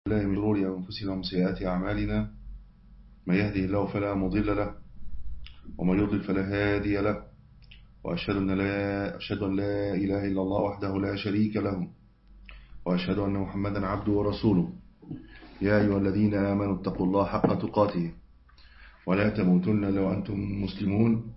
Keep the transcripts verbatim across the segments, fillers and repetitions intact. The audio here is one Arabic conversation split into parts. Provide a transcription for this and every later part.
الله من شرور أنفسنا ومن سيئات أعمالنا، من يهده الله فلا مضل له ومن يضلل فلا هادي له، وأشهد أن لا أشهد أن لا إله إلا الله وحده لا شريك له، وأشهد أن محمدا عبده ورسوله. يا أيها الذين آمنوا اتقوا الله حق تقاته ولا تموتن إلا وأنتم مسلمون.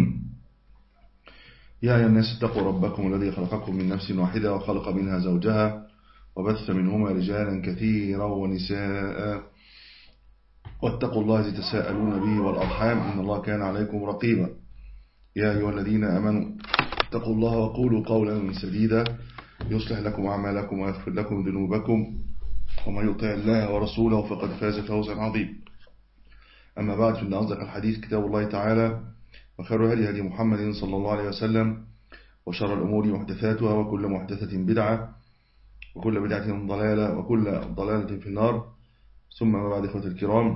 يا أيها الناس اتقوا ربكم الذي خلقكم من نفس واحدة وخلق منها زوجها وبث منهما رجالا كثيرا ونساء، واتقوا الله الذي تساءلون به والأرحام إن الله كان عليكم رقيبا. يا أيها الذين آمنوا اتقوا الله وقولوا قولا سديدا يصلح لكم أعمالكم ويغفر لكم ذنوبكم، ومن يطع الله ورسوله فقد فاز فوزا عظيما. أما بعد، فإن أصدق الحديث كتاب الله تعالى، وخير هدي هدي محمد صلى الله عليه وسلم، وشر الأمور محدثاتها، وكل محدثة بدعة، وكل بدعة ضلالة، وكل ضلالة في النار. ثم ما بعد، إخوة الكرام،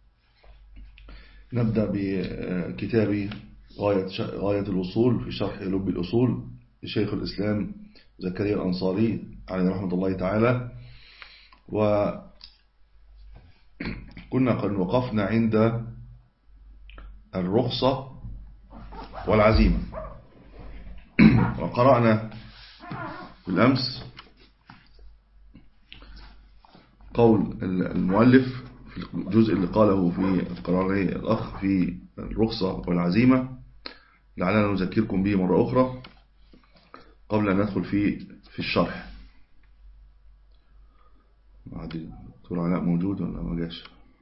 نبدأ بكتاب غاية, غاية الوصول في شرح لب الأصول لشيخ الإسلام زكريا الأنصاري عليه رحمة الله تعالى. وكنا قد وقفنا عند الرخصة والعزيمة، وقرأنا بالأمس قول المؤلف في الجزء اللي قاله في قراره الأخ في الرخصة والعزيمة، لعلنا نذكركم به مرة أخرى قبل أن ندخل في في الشرح. دكتور علاء موجود ولا ما جاش؟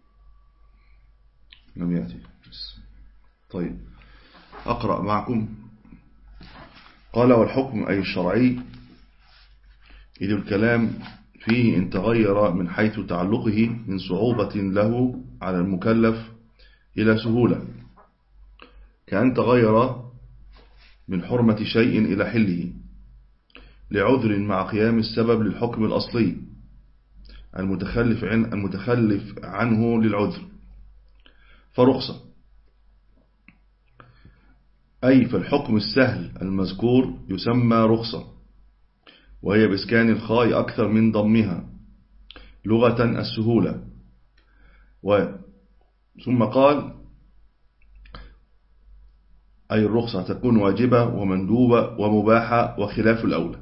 لم يأتي. طيب، أقرأ معكم. قال: والحكم أي الشرعي إذ الكلام فيه إن تغير من حيث تعلقه من صعوبة له على المكلف إلى سهولة، كأن تغير من حرمة شيء إلى حله لعذر مع قيام السبب للحكم الأصلي المتخلف عن المتخلف عنه للعذر، فرخصة. أي فالحكم السهل المذكور يسمى رخصة، وهي بإسكان الخاء أكثر من ضمها لغة السهولة. و ثم قال: أي الرخصة تكون واجبة ومندوبة ومباحة وخلاف الأولى.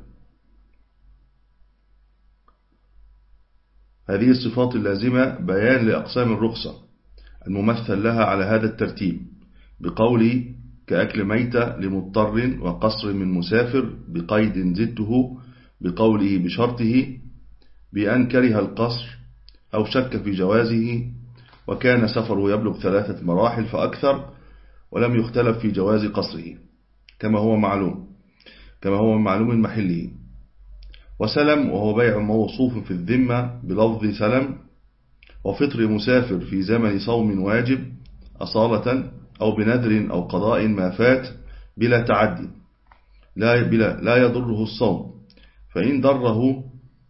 هذه الصفات اللازمة بيان لأقسام الرخصة الممثل لها على هذا الترتيب بقول كأكل ميتة لمضطر وقصر من مسافر بقيد زدته بقوله بشرطه بأن كره القصر أو شك في جوازه وكان سفره يبلغ ثلاثة مراحل فأكثر ولم يختلف في جواز قصره كما هو معلوم كما هو معلوم من محله. وسلم وهو بيع موصوف في الذمة بلفظ سلم، وفطر مسافر في زمن صوم واجب أصالة أو بنذر أو قضاء ما فات بلا تعدي لا, بلا لا يضره الصوم، فإن ضره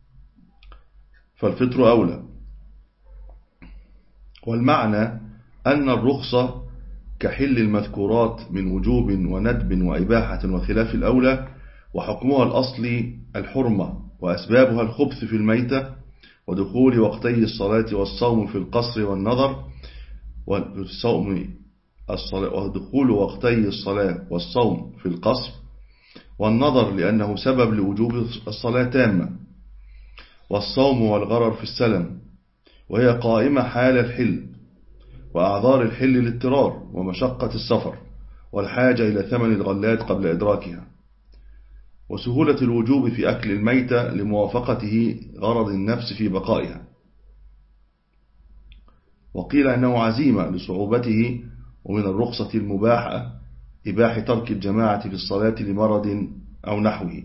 فالفطر أولى. والمعنى أن الرخصة كحل المذكورات من وجوب وندب وإباحة وخلاف الأولى، وحكمها الأصلي الحرمة، وأسبابها الخبث في الميتة، ودخول وقتي الصلاة والصوم في القصر والنظر، والصوم ودخول وقتي الصلاة والصوم في القصر والنظر لأنه سبب لوجوب الصلاة تامة، والصوم والغرر في السلم، وهي قائمة حال الحل، وأعذار الحل الاضطرار ومشقة السفر والحاجة إلى ثمن الغلات قبل إدراكها، وسهولة الوجوب في أكل الميتة لموافقته غرض النفس في بقائها. وقيل أنه عزيمة لصعوبته، ومن الرخصة المباحة إباحة ترك الجماعة في الصلاة لمرض أو نحوه،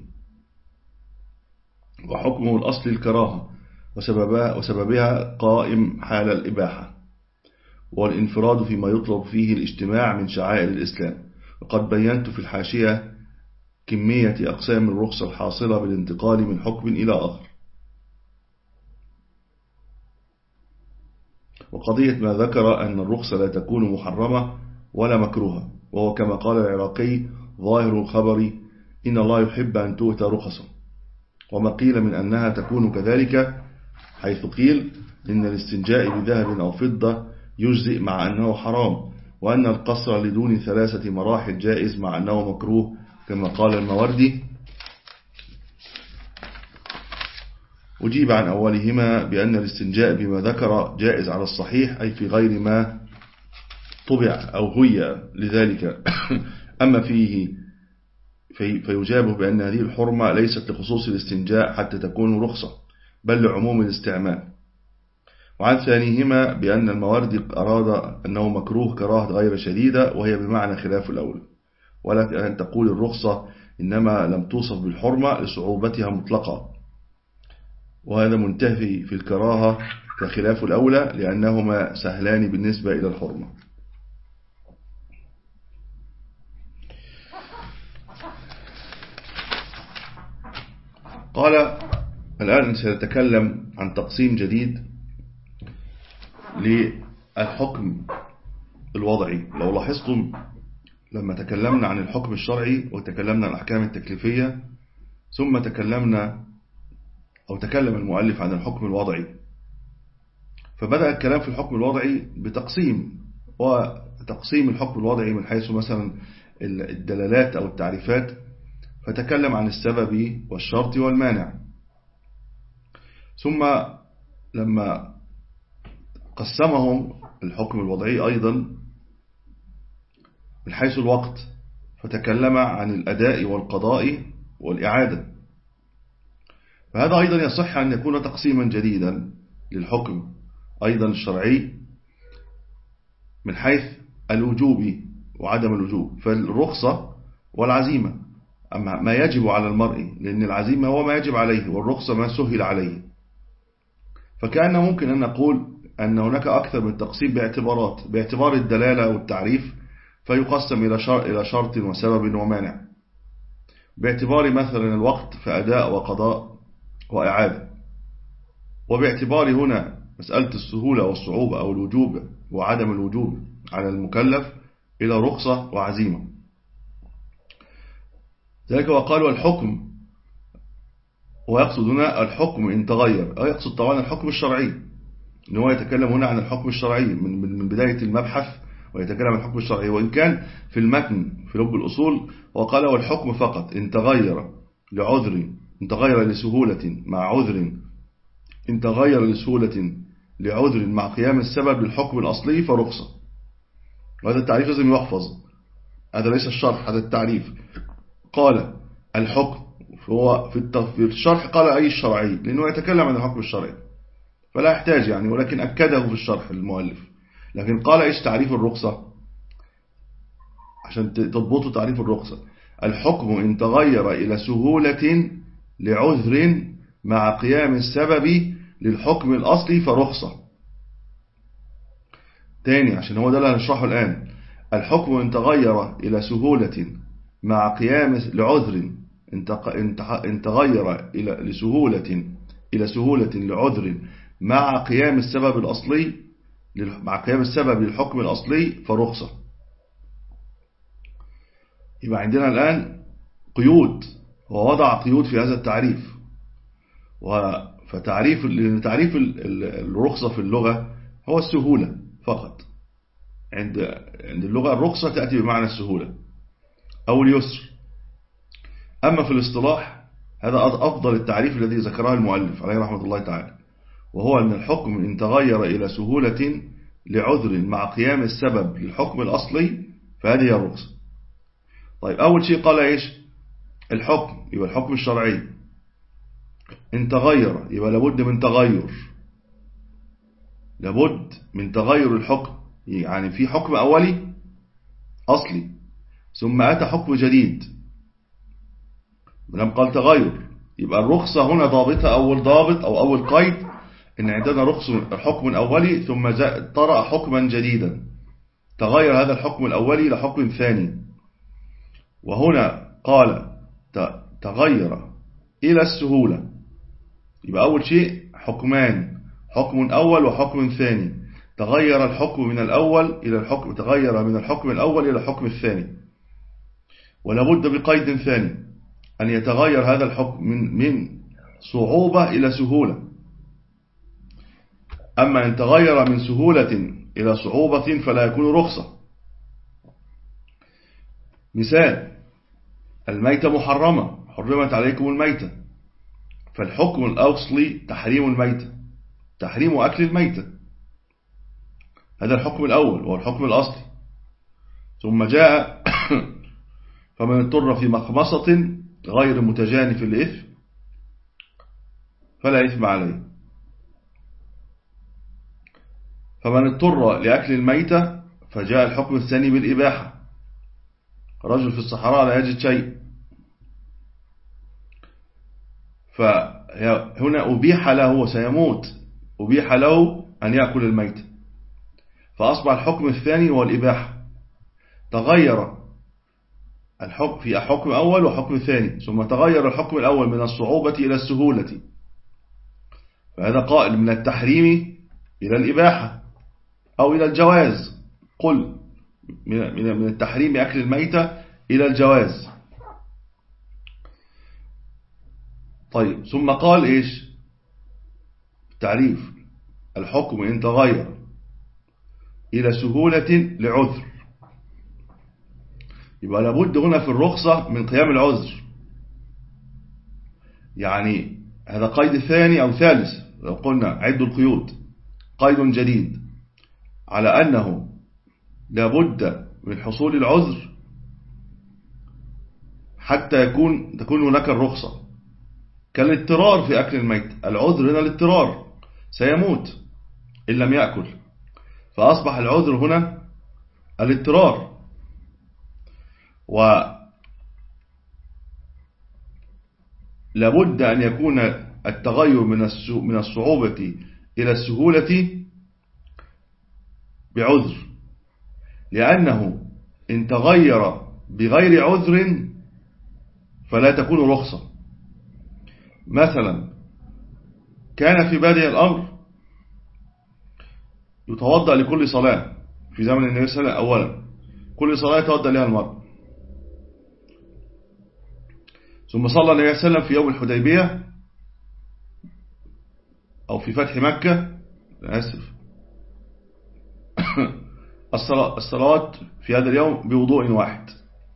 وحكمه الأصل الكراهة وسببها, وسببها قائم حال الإباحة، والانفراد فيما يطلب فيه الاجتماع من شعائر الإسلام. وقد بينت في الحاشية كمية أقسام الرخصة الحاصلة بالانتقال من حكم إلى آخر. وقضية ما ذكر أن الرخصة لا تكون محرمة ولا مكروهة، وهو كما قال العراقي ظاهر الخبر إن الله يحب أن تؤتى رخصة. وما قيل من أنها تكون كذلك حيث قيل إن الاستنجاء بذهب أو فضة يجزئ مع أنه حرام، وأن القصر لدون ثلاثة مراحل جائز مع أنه مكروه كما قال الموردي. أجيب عن أولهما بأن الاستنجاء بما ذكر جائز على الصحيح، أي في غير ما طبع أو هي لذلك. أما فيه في فيجاب بأن هذه الحرمة ليست لخصوص الاستنجاء حتى تكون رخصة، بل لعموم الاستعمال. وعن ثانيهما بأن الموردي أراد أنه مكروه كراهة غير شديدة، وهي بمعنى خلاف الأول، ولك أن تقول الرخصة إنما لم توصف بالحرمة لصعوبتها مطلقة، وهذا منتهي في الكراهة كخلاف الأولى لأنهما سهلان بالنسبة إلى الحرمة. قال الآن سنتكلم عن تقسيم جديد للحكم الوضعي. لو لاحظتم لما تكلمنا عن الحكم الشرعي وتكلمنا عن الأحكام التكليفية، ثم تكلمنا أو تكلم المؤلف عن الحكم الوضعي، فبدأ الكلام في الحكم الوضعي بتقسيم، وتقسيم الحكم الوضعي من حيث مثلا الدلالات أو التعريفات، فتكلم عن السبب والشرط والمانع. ثم لما قسمهم الحكم الوضعي أيضا من حيث الوقت، فتكلم عن الأداء والقضاء والإعادة، فهذا أيضا يصح أن يكون تقسيما جديدا للحكم أيضا الشرعي من حيث الوجوب وعدم الوجوب، فالرخصة والعزيمة، أما ما يجب على المرء، لأن العزيمة هو ما يجب عليه والرخصة ما سهل عليه. فكأن ممكن أن نقول أن هناك أكثر من تقسيم باعتبارات، باعتبار الدلالة والتعريف فيقسم إلى شرط وسبب ومانع، باعتبار مثلا الوقت فأداء وقضاء وإعادة، وباعتبار هنا مسألة السهولة والصعوبة أو الوجوب وعدم الوجوب على المكلف إلى رخصة وعزيمة. ذلك وقالوا الحكم، ويقصد هنا الحكم إن تغير، أو يقصد طبعا الحكم الشرعي، إن هو يتكلم هنا عن الحكم الشرعي من من بداية المبحث، ويتكلم عن الحكم الشرعي، وإن كان في المتن في لب الأصول وقال والحكم فقط إن تغير لعذر، إن تغير لسهولة مع عذر، إن تغير لسهولة لعذر مع قيام السبب للحكم الأصلي فرخصة. وهذا التعريف لازم يحفظ، هذا ليس الشرح، هذا التعريف. قال الحكم، هو في الشرح قال أي الشرعي لأنه يتكلم عن الحكم الشرعي فلا يحتاج يعني، ولكن أكده في الشرح المؤلف. لكن قال إيش تعريف الرخصة عشان تضبطوا تعريف الرخصة؟ الحكم إن تغير إلى سهولة لعذر مع قيام السبب للحكم الأصلي فرخصة. تاني عشان هو ده اللي هنشرحه الآن. الحكم إن تغير إلى سهولة مع قيام لعذر، إن تغير إلى لسهولة إلى سهولة لعذر مع قيام السبب الأصلي مع قيام السبب للحكم الأصلي فرخصة. يبقى عندنا الآن قيود، ووضع قيود في هذا التعريف. فتعريف تعريف الرخصة في اللغة هو السهولة فقط. عند عند اللغة الرخصة تأتي بمعنى السهولة أو اليسر. أما في الاصطلاح هذا أفضل التعريف الذي ذكره المؤلف عليه رحمة الله تعالى، وهو أن الحكم إن تغير إلى سهولة لعذر مع قيام السبب للحكم الأصلي فهذه هي الرخصة. طيب أول شيء قال إيش؟ الحكم، يبقى الحكم الشرعي إن تغير يبقى لابد من تغير، لابد من تغير الحكم، يعني في حكم أولي أصلي ثم أتى حكم جديد. لما قال تغير يبقى الرخصة هنا ضابطة، أول ضابط أو أول قيد إن عندنا رخصة حكم أولي ثم طرأ حكما جديدا، تغير هذا الحكم الأولي لحكم ثاني. وهنا قال تغير إلى السهولة، يبقى أول شيء حكمان، حكم أول وحكم ثاني، تغير الحكم من الأول إلى الحكم، تغير من الحكم الأول إلى الحكم الثاني. ولابد بقيد ثاني أن يتغير هذا الحكم من من صعوبة إلى سهولة، أما إن تغير من سهولة إلى صعوبة فلا يكون رخصة. مثال: الميتة محرمة، حرمت عليكم الميتة، فالحكم الأصلي تحريم الميتة، تحريم أكل الميتة، هذا الحكم الأول وهو الحكم الأصلي. ثم جاء فمن اضطر في مخمصة غير متجانف للإثم فلا إثم عليه. فمن اضطر لأكل الميتة فجاء الحكم الثاني بالإباحة، رجل في الصحراء لا يجد شيء، فهنا أبيح له وسيموت، أبيح له أن يأكل الميتة، فأصبح الحكم الثاني هو الإباحة. تغير الحكم في حكم أول وحكم ثاني، ثم تغير الحكم الأول من الصعوبة إلى السهولة، فهذا قائل من التحريم إلى الإباحة أو إلى الجواز، قل من التحريم أكل الميتة إلى الجواز. طيب، ثم قال إيش تعريف الحكم إن تغير إلى سهولة لعذر، يبقى لابد هنا في الرخصة من قيام العذر، يعني هذا قيد ثاني أو ثالث، لو قلنا عدوا القيود، قيد جديد على أنه لابد من حصول العذر حتى يكون تكون هناك الرخصة، كالاضطرار في أكل الميت، العذر هنا الاضطرار، سيموت إن لم يأكل، فأصبح العذر هنا الاضطرار. ولابد أن يكون التغير من الصعوبة إلى السهولة بعذر، لأنه إن تغير بغير عذر فلا تكون رخصة. مثلا كان في بادئ الأمر يتوضأ لكل صلاة في زمن النبي صلى الله عليه وسلم، أولا كل صلاة يتوضأ لها المرء، ثم صلى النبي صلى الله عليه وسلم في يوم الحديبية أو في فتح مكة، آسف الصلاة في هذا اليوم بوضوء واحد.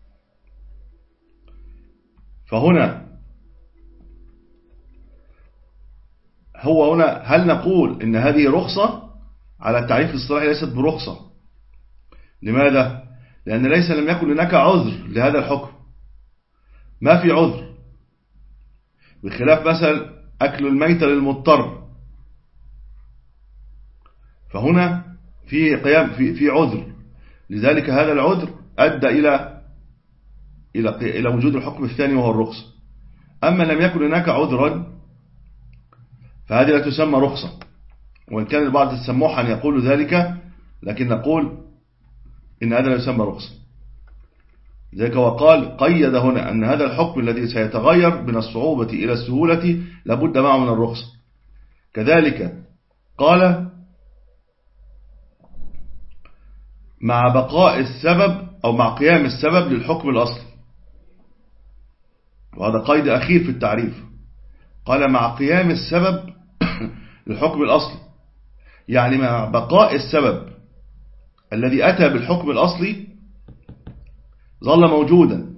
فهنا هو هنا هل نقول إن هذه رخصة؟ على التعريف الصلاحي ليست برخصة. لماذا؟ لأن ليس لم يكن هناك عذر لهذا الحكم، ما في عذر، بخلاف مثلا أكل الميت للمضطر، فهنا في قيام في في عذر، لذلك هذا العذر أدى إلى إلى إلى وجود الحكم الثاني وهو الرخصة. أما لم يكن هناك عذرا فهذه لا تسمى رخصة، وإن كان البعض السموحا يقول ذلك، لكن نقول إن هذا لا يسمى رخصة. ذلك وقال قيد هنا أن هذا الحكم الذي سيتغير من الصعوبة إلى السهولة لابد معه من الرخصة. كذلك قال مع بقاء السبب أو مع قيام السبب للحكم الأصلي، وهذا قيد أخير في التعريف، قال مع قيام السبب للحكم الأصلي، يعني مع بقاء السبب الذي أتى بالحكم الأصلي ظل موجودا.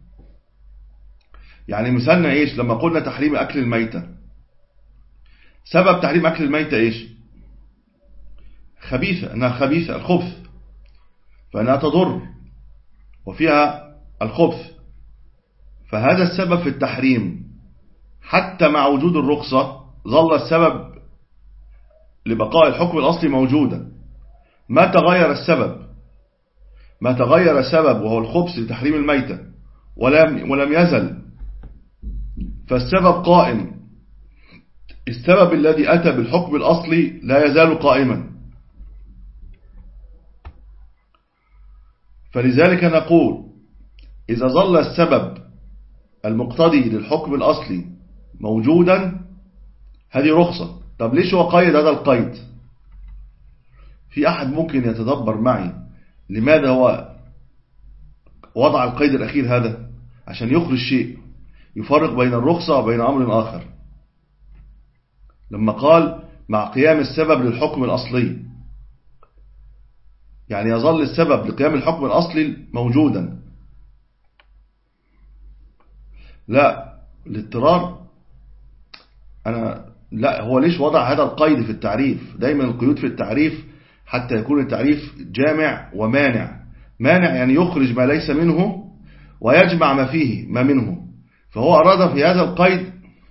يعني مثالنا إيش لما قلنا تحريم أكل الميتة؟ سبب تحريم أكل الميتة إيش؟ خبيثة، أنها خبيثة، الخبث، فأنها تضر وفيها الخبث، فهذا السبب في التحريم حتى مع وجود الرخصة ظل السبب لبقاء الحكم الأصلي موجودا، ما تغير السبب، ما تغير السبب وهو الخبث لتحريم الميتة ولم, ولم يزل، فالسبب قائم، السبب الذي أتى بالحكم الأصلي لا يزال قائما. فلذلك نقول إذا ظل السبب المقتضي للحكم الأصلي موجودا هذه رخصة. طب ليش هو قيد هذا القيد؟ في أحد ممكن يتدبر معي لماذا هو وضع القيد الأخير هذا؟ عشان يخرج شيء يفرق بين الرخصة وبين أمر آخر. لما قال مع قيام السبب للحكم الأصلي، يعني يظل السبب لقيام الحكم الأصلي موجودا. لا الاضطرار أنا لا هو ليش وضع هذا القيد في التعريف؟ دايما القيود في التعريف حتى يكون التعريف جامع ومانع. مانع يعني يخرج ما ليس منه ويجمع ما فيه ما منه. فهو أراد في هذا القيد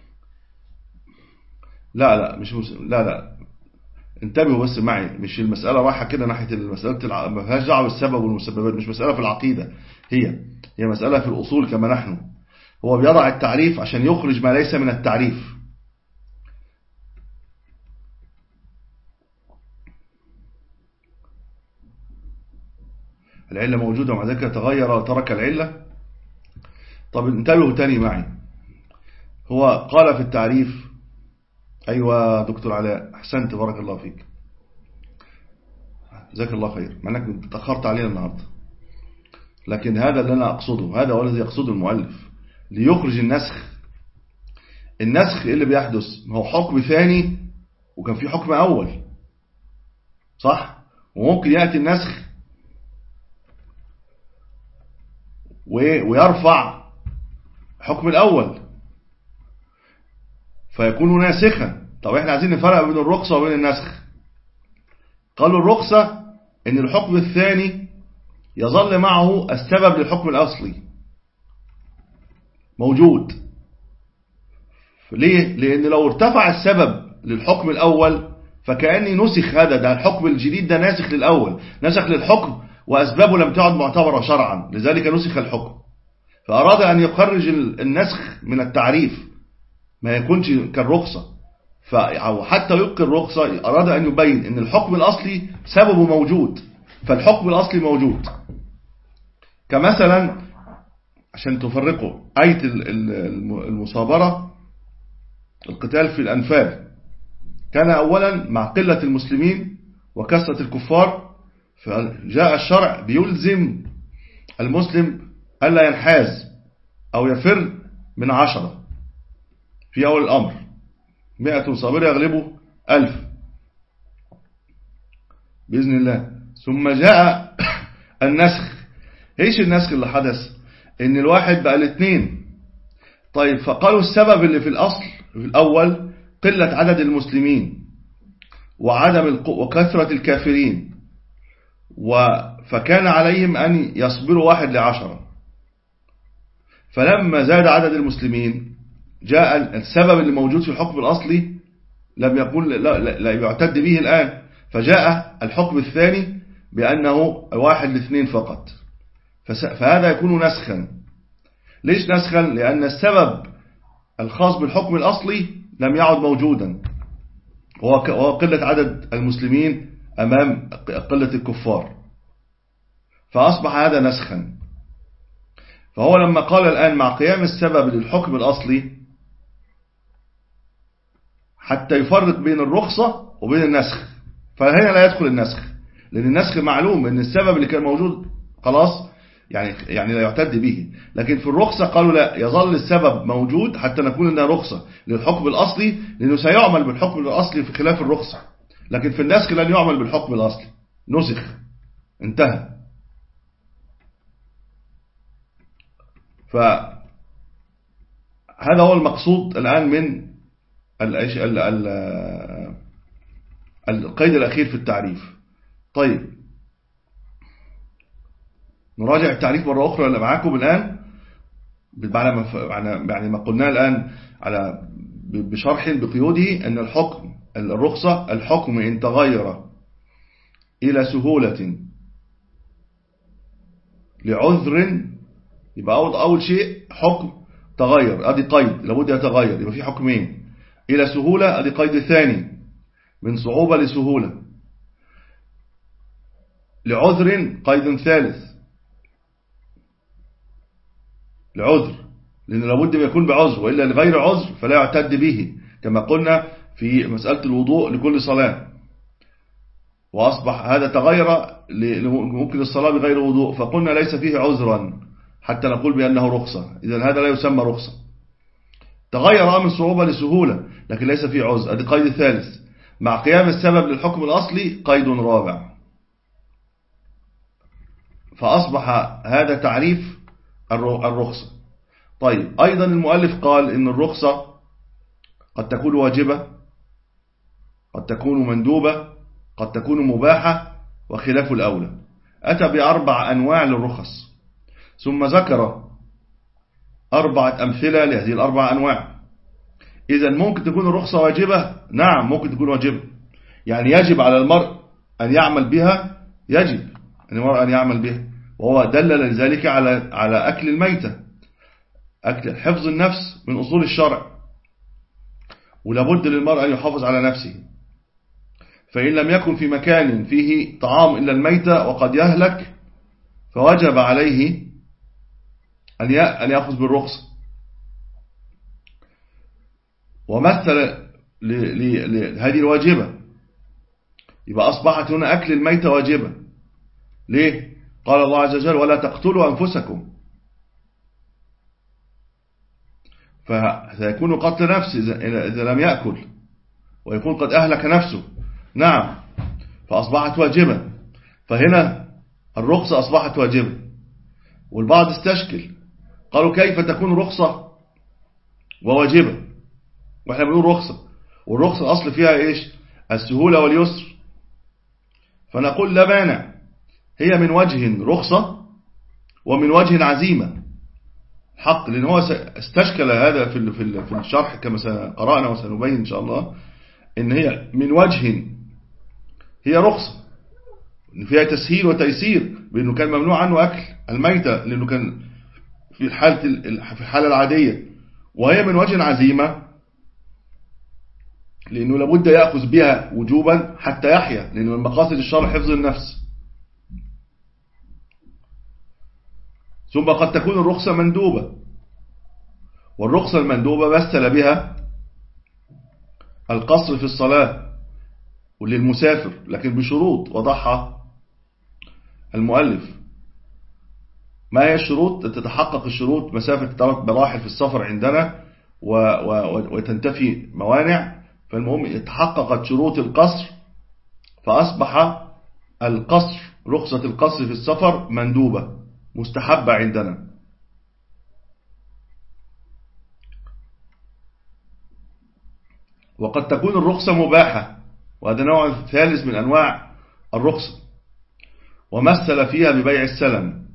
لا لا مش مس... لا لا انتبهوا بس معي، مش المسألة رايحة كده ناحية المسألة الع... ما فيهاش دعوة بالسبب والمسببات، مش مسألة في العقيدة، هي هي مسألة في الأصول كما نحن. هو بيضع التعريف عشان يخرج ما ليس من التعريف. العلة موجودة ومع ذلك تغير وترك العلة. طب انتبهوا تاني معي، هو قال في التعريف، أيوة دكتور علاء أحسنت بارك الله فيك جزاك الله خير، مع أنك تأخرت علينا النهاردة، لكن هذا اللي أنا أقصده، هذا هو الذي يقصده المؤلف ليخرج النسخ. النسخ اللي بيحدث هو حكم ثاني وكان في حكم أول، صح؟ وممكن يأتي النسخ ويرفع حكم الأول فيكون ناسخا. طب احنا عايزين نفرق بين الرخصة وبين النسخ. قالوا الرخصة ان الحكم الثاني يظل معه السبب للحكم الأصلي موجود. ليه؟ لأن لو ارتفع السبب للحكم الأول فكأني نسخ هذا، ده الحكم الجديد ده ناسخ للأول، نسخ للحكم وأسبابه لم تعد معتبرة شرعا، لذلك نسخ الحكم. فأراد أن يخرج النسخ من التعريف ما يكونش كالرخصة، فحتى يبقي الرخصة أراد أن يبين أن الحكم الأصلي سببه موجود، فالحكم الأصلي موجود. كمثلا عشان تفرقوا آية المصابرة القتال في الأنفال، كان أولا مع قلة المسلمين وكثرة الكفار، فجاء الشرع بيلزم المسلم ألا ينحاز أو يفر من عشرة في أول الأمر، مئة صابر يغلبوا ألف بإذن الله. ثم جاء النسخ. إيش النسخ اللي حدث؟ إن الواحد بقى الاثنين. طيب فقالوا السبب اللي في الأصل في الأول قلة عدد المسلمين وعدم وكثرة الكافرين، فكان عليهم أن يصبروا واحد لعشرة. فلما زاد عدد المسلمين جاء السبب اللي موجود في الحكم الأصلي لم يكن لا, لا, لا يعتد به الآن، فجاء الحكم الثاني بأنه واحد لاثنين فقط، فهذا يكون نسخا. ليش نسخا؟ لأن السبب الخاص بالحكم الأصلي لم يعد موجودا، وهو قلة عدد المسلمين أمام قلة الكفار، فأصبح هذا نسخا. فهو لما قال الآن مع قيام السبب للحكم الأصلي حتى يفرق بين الرخصة وبين النسخ، فهنا لا يدخل النسخ، لأن النسخ معلوم أن السبب اللي كان موجود خلاص يعني يعني لا يعتد به. لكن في الرخصة قالوا لا، يظل السبب موجود حتى نكون انها رخصة للحكم الأصلي، لأنه سيعمل بالحكم الأصلي في خلاف الرخصة. لكن في النسخ لن يعمل بالحكم الأصلي، نسخ انتهى. فهذا هو المقصود الآن من القيد الأخير في التعريف. طيب نراجع التعريف مرة أخرى اللي معاكم الآن يعني ما قلناه الآن على بشرح بقيوده، أن الحكم الرخصة الحكم إن تغير إلى سهولة لعذر، يبقى أول, أول شيء حكم تغير أدي قيد لابد يتغير، يبقى في حكمين. إلى سهولة أدي قيد ثاني من صعوبة لسهولة. لعذر قيد ثالث لعذر، لأن لابد ما يكون بعذر، وإلا لغير عذر فلا يعتد به، كما قلنا في مسألة الوضوء لكل صلاة. وأصبح هذا تغير ممكن الصلاة بغير وضوء، فقلنا ليس فيه عذرا حتى نقول بأنه رخصة، إذن هذا لا يسمى رخصة. تغير من صعوبة لسهولة لكن ليس فيه عذر، هذا قيد ثالث. مع قيام السبب للحكم الأصلي قيد رابع. فأصبح هذا تعريف الرخصة. طيب أيضا المؤلف قال إن الرخصة قد تكون واجبة، قد تكون مندوبة، قد تكون مباحة، وخلاف الأولى. أتى بأربع أنواع للرخص، ثم ذكر أربعة أمثلة لهذه الأربع أنواع. إذا ممكن تكون الرخصة واجبة؟ نعم ممكن تكون واجبة، يعني يجب على المرء أن يعمل بها، يجب أن المرء أن يعمل بها، وهو دلل لذلك على على أكل الميتة، أكل حفظ النفس من أصول الشرع، ولابد للمرء أن يحافظ على نفسه. فإن لم يكن في مكان فيه طعام إلا الميتة وقد يهلك، فوجب عليه أن يأخذ بالرخصة. ومثل لهذه الواجبة، يبقى أصبحت هنا أكل الميتة واجبة. ليه؟ قال الله عز وجل: ولا تقتلوا أنفسكم. فسيكون قتل نفس إذا لم يأكل، ويكون قد أهلك نفسه. نعم، فأصبحت واجبة. فهنا الرخصة أصبحت واجبة. والبعض استشكل، قالوا كيف تكون رخصة وواجبة وإحنا بنقول رخصة؟ والرخصة أصل فيها إيش؟ السهولة واليسر. فنقول لا مانع، هي من وجه رخصة ومن وجه عزيمة حق، لأن هو استشكل هذا في في الشرح كما قرأنا وسنبين إن شاء الله، إن هي من وجه هي رخصة فيها تسهيل وتيسير، بأنه كان ممنوع عنه أكل الميتة لأنه كان في الحالة في الحالة العادية، وهي من وجه عزيمة لأنه لابد يأخذ بها وجوبا حتى يحيا، لأنه من مقاصد الشرع حفظ النفس. ثم قد تكون الرخصة مندوبة، والرخصة المندوبة مثل بها القصر في الصلاة وللمسافر، لكن بشروط وضعها المؤلف. ما هي الشروط؟ تتحقق الشروط مسافة ثلاث مراحل في السفر عندنا وتنتفي موانع. فالمهم تحققت شروط القصر، فأصبح القصر، رخصة القصر في السفر مندوبة مستحبة عندنا. وقد تكون الرخصة مباحة، وهذا نوع ثالث من أنواع الرخصة، ومثل فيها ببيع السلم.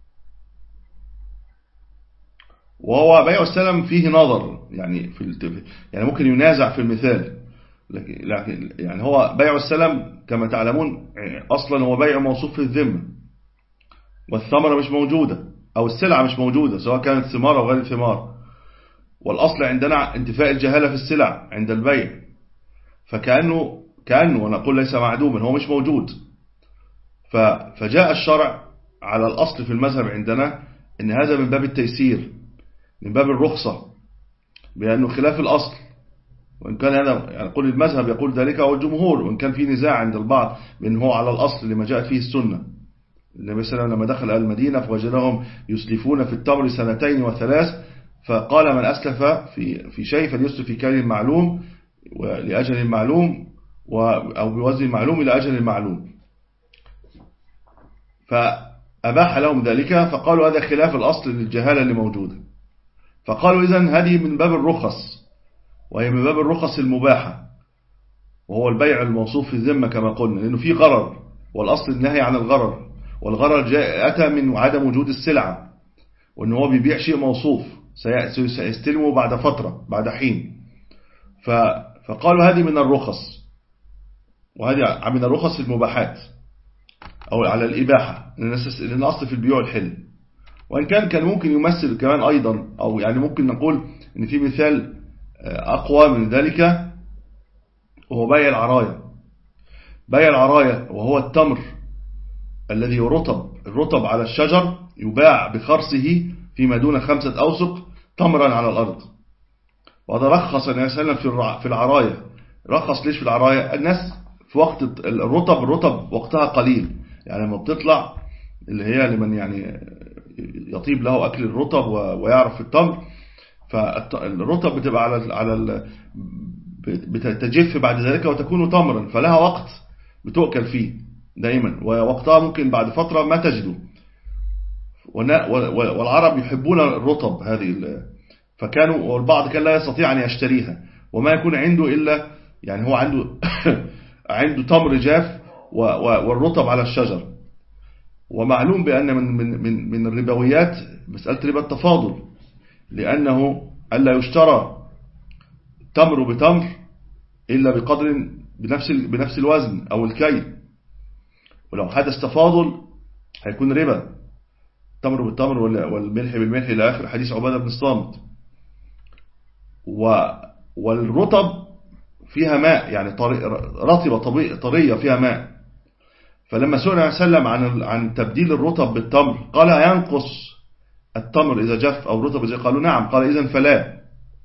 وهو بيع السلم فيه نظر، يعني في يعني ممكن ينازع في المثال، لكن يعني هو بيع السلم كما تعلمون أصلا هو بيع موصوف في الذمة، والثمرة مش موجودة أو السلعة مش موجودة، سواء كانت ثمار أو غير ثمار، والأصل عندنا انتفاء الجهالة في السلع عند البيع. فكأنه كأنه ونقول ليس معدوما، هو مش موجود. فجاء الشرع على الأصل في المذهب عندنا إن هذا من باب التيسير، من باب الرخصة، بأنه خلاف الأصل. وإن كان هذا يعني قول المذهب يقول ذلك أو الجمهور، وإن كان في نزاع عند البعض بأنه هو على الأصل لما جاءت فيه السنة. النبي صلى الله عليه وسلم لما دخل المدينة فوجدهم يسلفون في التمر سنتين وثلاث، فقال من أسلف في في شيء فليسلف في كيل معلوم لأجل معلوم، أو بوزن معلوم إلى أجل معلوم. فأباح لهم ذلك، فقالوا هذا خلاف الأصل للجهالة اللي موجودة. فقالوا إذن هذه من باب الرخص، وهي من باب الرخص المباحة، وهو البيع الموصوف في الذمة كما قلنا، لأنه فيه غرر، والأصل النهي عن الغرر، والغرر جاء أتى من عدم وجود السلعة، وأنه هو بيبيع شيء موصوف سيستلمه بعد فترة بعد حين. فقالوا هذه من الرخص، وهذه من الرخص المباحات أو على الإباحة، لأن الأصل في البيوع الحل. وإن كان كان ممكن يمثل كمان أيضا، أو يعني ممكن نقول إن في مثال أقوى من ذلك، وهو بيع العراية. بيع العراية وهو التمر الذي رطب الرطب على الشجر يباع بخرصه فيما دون خمسة أوسق تمرا على الأرض. وهذا رخص النبي صلى الله عليه وسلم في العراية. رخص ليش في العراية؟ الناس في وقت الرطب الرطب وقتها قليل، يعني لما بتطلع اللي هي لمن يعني يطيب له أكل الرطب ويعرف التمر، فالرطب بتبقى على على بتجف بعد ذلك وتكون تمرا، فلها وقت بتؤكل فيه دائما، ووقتها ممكن بعد فترة ما تجده. والعرب يحبون الرطب هذه، فكانوا والبعض كان لا يستطيع أن يشتريها، وما يكون عنده إلا يعني هو عنده عنده تمر جاف والرطب على الشجر. ومعلوم بأن من من من من الربويات مسألة ربا التفاضل، لأنه ألا يشترى تمر بتمر إلا بقدر بنفس بنفس الوزن أو الكيل، ولو حدث تفاضل هيكون ربا، تمر بالتمر والملح بالملح إلى آخر حديث عبادة بن الصامت. والرطب فيها ماء، يعني رطبة طرية فيها ماء. فلما سئل عليه وسلم عن عن تبديل الرطب بالتمر قال ينقص التمر إذا جف أو رطب إذا، قالوا نعم، قال إذن فلا.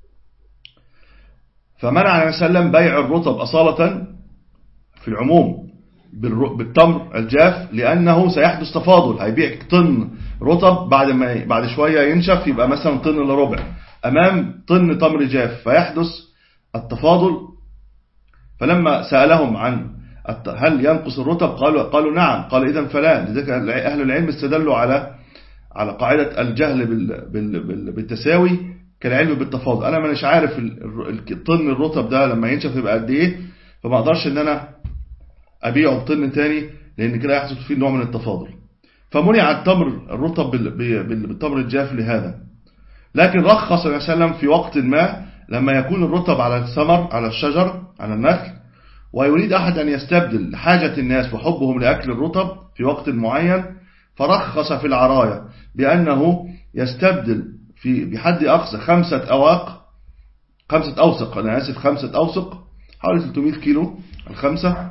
فمنع عليه وسلم بيع الرطب أصالة في العموم بالتمر الجاف، لأنه سيحدث تفاضل، هيبيع طن رطب بعد ما بعد شوية ينشف يبقى مثلا طن إلا ربع أمام طن تمر جاف، فيحدث التفاضل. فلما سألهم عن هل ينقص الرطب قالوا قالوا نعم، قال إذن فلا. لذلك أهل العلم استدلوا على على قاعدة الجهل بالتساوي كالعلم بالتفاضل. أنا مش عارف الطن الرطب ده لما ينشف يبقى قد إيه، فما أقدرش إن أنا أبيعه بطن تاني، لأن كده يحصل فيه نوع من التفاضل. فمنع التمر الرطب بالتمر الجاف لهذا. لكن رخص النبي صلى الله عليه وسلم في وقت ما لما يكون الرطب على الثمر على الشجر على النخل، ويريد أحد أن يستبدل حاجة الناس وحبهم لأكل الرطب في وقت معين، فرخص في العراية بأنه يستبدل في بحد أقصى خمسة أواق خمسة أوسق أنا آسف خمسة أوسق حوالي ثلاثمائة كيلو الخمسة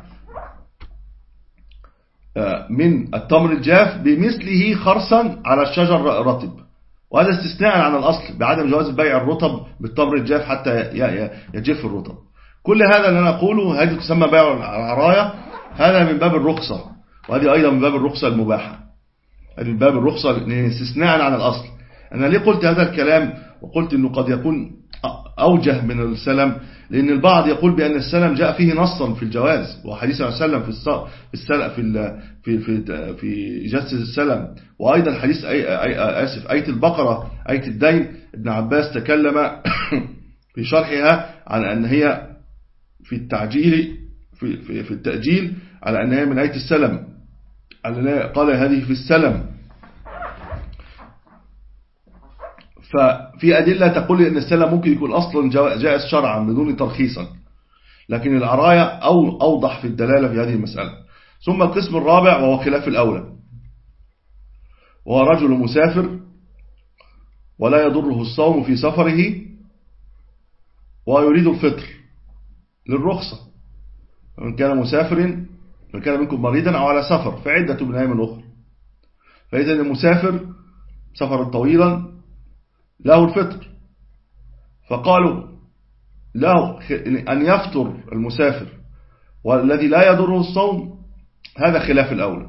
من التمر الجاف بمثله خرصا على الشجر رطب. وهذا استثناء عن الأصل بعدم جواز بيع الرطب بالتمر الجاف حتى يجف الرطب. كل هذا اللي أنا أقوله هذه تسمى بيع العراية، هذا من باب الرخصة، وهذه أيضا من باب الرخصة المباحة، هذه من باب الرخصة استثناء عن الأصل. أنا ليه قلت هذا الكلام وقلت أنه قد يكون أوجه من السلم؟ لأن البعض يقول بأن السلم جاء فيه نصا في الجواز، وحديث عن السلم في السلم في في في في جسد السلم، وأيضا حديث أي آسف آية البقرة آية الدين. ابن عباس تكلم في شرحها عن أن هي في التعجيل في في في التأجيل على أنها من آية السلم، قال هذه في السلم. ففي أدلة تقول أن السلم ممكن يكون أصلا جائز شرعا بدون ترخيصا، لكن العراية أو أوضح في الدلالة في هذه المسألة. ثم القسم الرابع وهو خلاف الأولى، وهو رجل مسافر ولا يضره الصوم في سفره ويريد الفطر للرخصة، من كان مسافر من كان منكم مريضا أو على سفر فعدة من أيام أخرى. فإذا المسافر سفرا طويلا له الفطر، فقالوا له أن يفطر المسافر والذي لا يضره الصوم، هذا خلاف الأولى،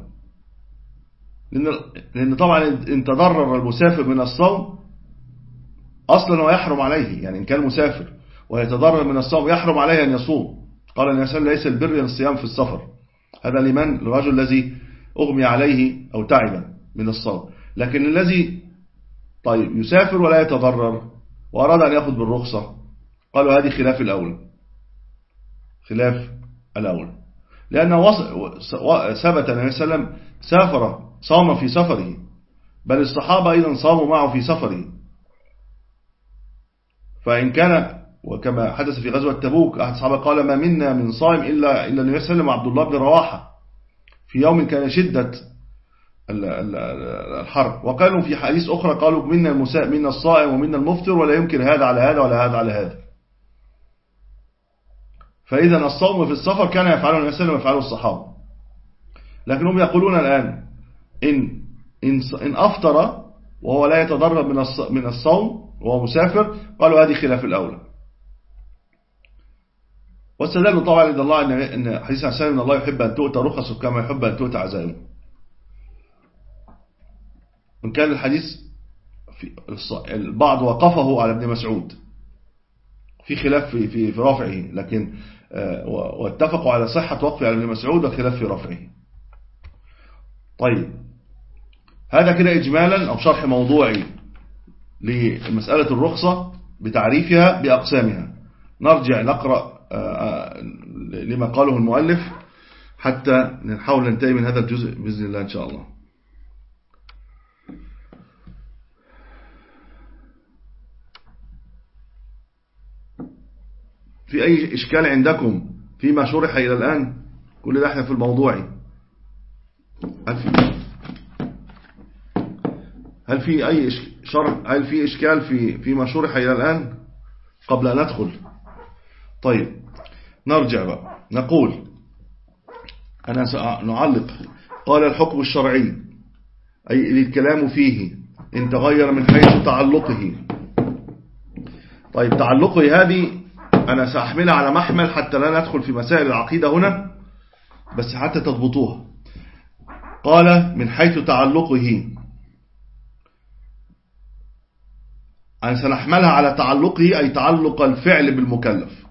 لأن طبعا إن تضرر المسافر من الصوم أصلا ويحرم عليه، يعني إن كان مسافر ويتضرر من الصوم يحرم عليه أن يصوم. قال النبي صلى الله عليه وسلم ليس البر الصيام في السفر، هذا لمن الرجل الذي أغمي عليه أو تعب من الصوم. لكن الذي طيب يسافر ولا يتضرر وأراد أن يأخذ بالرخصة، قالوا هذه خلاف الأولى، خلاف الأولى، لأنه ثبت أن النبي صلى الله عليه وسلم سافر صام في سفره، بل الصحابة أيضا صاموا معه في سفره. فإن كان وكما حدث في غزوة تبوك أحد الصحابة قال ما منا من صائم إلا إلا النبي صلى الله عليه وسلم وعبد الله بن رواحة في يوم كان شدة الحرب. وقالوا في حديث أخرى قالوا منا المساء منا الصائم ومنا المفطر ولا يمكن هذا على هذا ولا هذا على هذا. فإذا الصوم في السفر كان يفعله النبي صلى الله عليه وسلم ويفعله الصحابة. لكنهم يقولون الآن إن إن إن أفطر وهو لا يتضرر من من الصوم وهو مسافر، قالوا هذه خلاف الأولى. واستدلوا طبعا عند الله إن حديث عن سالم إن الله يحب أن تؤتى رخصه كما يحب أن تؤتى عزائمه. من كان الحديث في البعض وقفه على ابن مسعود في خلاف في في في رفعه، لكن واتفقوا على صحة وقفه على ابن مسعود والخلاف في رفعه. طيب هذا كده إجمالا أو شرح موضوعي لمسألة الرخصة بتعريفها بأقسامها. نرجع نقرأ لما قاله المؤلف حتى نحاول ننتهي من هذا الجزء بإذن الله إن شاء الله. في أي إشكال عندكم فيما شرح إلى الآن؟ كل ده احنا في الموضوع. هل في هل في أي شرح هل في إشكال في فيما شرح إلى الآن قبل أن ندخل؟ طيب نرجع بقى نقول أنا سنعلق. قال الحكم الشرعي أي الكلام فيه إن تغير من حيث تعلقه. طيب تعلقه هذه أنا سأحملها على محمل حتى لا ندخل في مسائل العقيدة هنا، بس حتى تضبطوها. قال من حيث تعلقه، أنا سنحملها على تعلقه أي تعلق الفعل بالمكلف،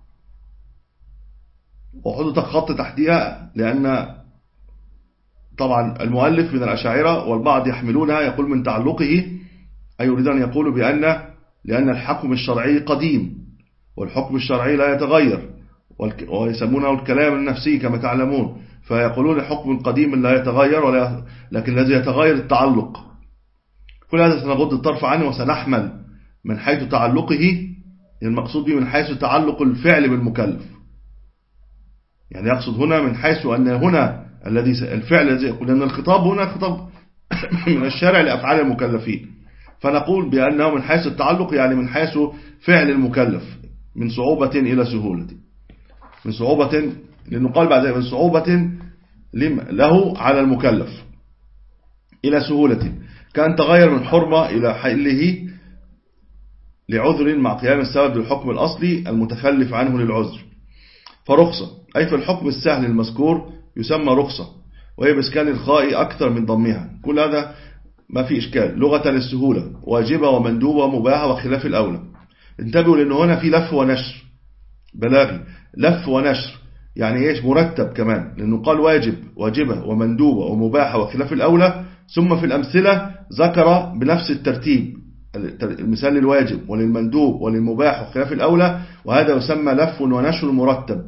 وحطت خط تحتها لأن طبعا المؤلف من الأشاعرة والبعض يحملونها يقول من تعلقه أي يريد أن يقول بأن لأن الحكم الشرعي قديم والحكم الشرعي لا يتغير، ويسمونه الكلام النفسي كما تعلمون، فيقولون الحكم القديم لا يتغير ولا لكن الذي يتغير التعلق. كل هذا سنغض الطرف عنه وسنحمل من حيث تعلقه المقصود به من حيث تعلق الفعل بالمكلف. يعني يقصد هنا من حيث أن هنا الذي الفعل الذي يقول أن الخطاب هنا خطاب من الشارع لأفعال المكلفين، فنقول بأنه من حيث التعلق يعني من حيث فعل المكلف من صعوبة إلى سهولة، من صعوبة لأنه قال بعد من صعوبة له على المكلف إلى سهولة، كان تغير من حرمة إلى حله لعذر مع قيام السبب للحكم الأصلي المتخلف عنه للعذر. فرخصة أي في الحكم السهل المذكور يسمى رخصة، وهي بإسكان الخاء أكثر من ضمها. كل هذا ما في إشكال. لغة للسهولة، واجبة ومندوبة ومباحة وخلاف الأولى. انتبهوا لأنه هنا في لف ونشر بلاغي، لف ونشر يعني إيش مرتب كمان، لأنه قال واجب واجبة ومندوبة ومباحة وخلاف الأولى، ثم في الأمثلة ذكر بنفس الترتيب المثال للواجب وللمندوب وللمباح وخلاف الأولى، وهذا يسمى لف ونشر مرتب.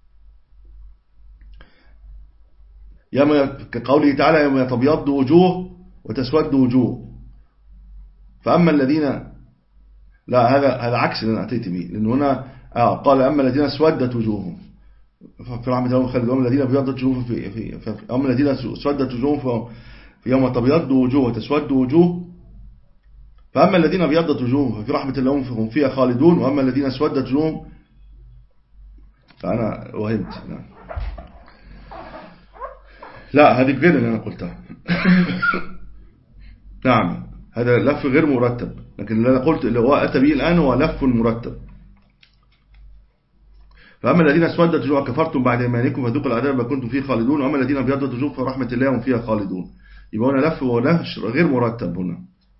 كقوله تعالى يوم يتبيض وجوه وتسود وجوه. فأما الذين لا هذا هذا عكس اللي أنا أتيت به، لأن هنا آه قال أما الذين اسودت وجوههم في رحمة الله خالد، وأما الذين ابيضت وجوههم في في أما الذين اسودت وجوههم في يوم تبيض وجوه وتسود وجوه. فأما الذين ابيضت وجوههم في رحمة الله هم فيها خالدون، وأما الذين اسودت وجوههم فأنا وهمت. نعم. لا هذه غير اللي أنا قلتها. نعم هذا لف غير مرتب، لكن اللي أنا قلت اللي هو أتى به الآن هو لف مرتب. فأما الذين اسودت وجوههم كفرتم بعد إيمانكم فذوقوا العذاب ما كنتم فيه خالدون، وأما الذين ابيضت وجوههم في رحمة الله هم فيها خالدون. يبقى هنا لف ونشر غير مرتب هنا.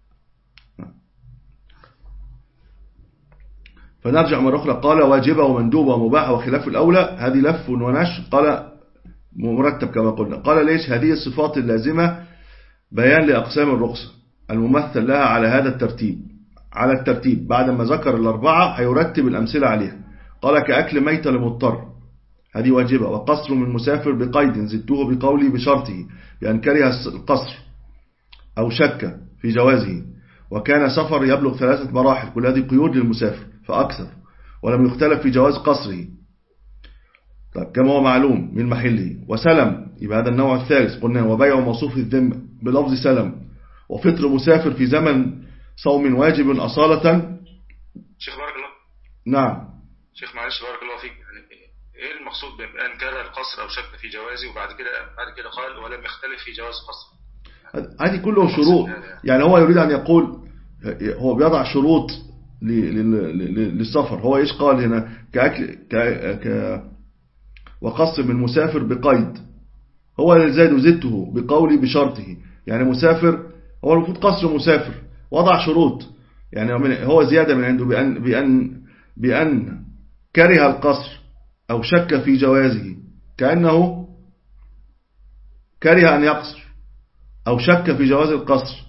فنرجع مرة أخرى. قال واجبة ومندوبة ومباحة وخلاف الأولى، هذه لف ونشر. قال مرتب كما قلنا. قال ليش؟ هذه الصفات اللازمة بيان لأقسام الرخصة الممثل لها على هذا الترتيب على الترتيب بعد ما ذكر الأربعة هيرتب الأمثلة عليها. قال كأكل ميتة لمضطر هذه واجبة، وقصر من مسافر بقيد زدته بقولي بشرطه بأن كره القصر أو شك في جوازه، وكان سفر يبلغ ثلاثة مراحل، كل هذه قيود للمسافر فأكثر، ولم يختلف في جواز قصره طيب كما هو معلوم من محله. وسلم يبقى هذا النوع الثالث قلنا، وبيع موصوف الذمة بلفظ سلم، وفطر مسافر في زمن صوم واجب أصالة. شيخ بارك الله. نعم شيخ معلش بارك الله فيك، يعني ايه المقصود بأن كره القصر أو شك في جوازه، وبعد كده بعد كده قال ولم يختلف في جواز قصر؟ هذه كله شروط، يعني هو يريد أن يقول هو بيضع شروط للسفر. هو إيش قال هنا؟ كأكل ك... ك... وقصر من مسافر بقيد، هو اللي زاد وزدته بقولي بشرطه، يعني مسافر هو المفروض قصر مسافر، وضع شروط، يعني هو زيادة من عنده بأن, بأن, بأن كره القصر أو شك في جوازه كأنه كره أن يقصر أو شك في جواز القصر.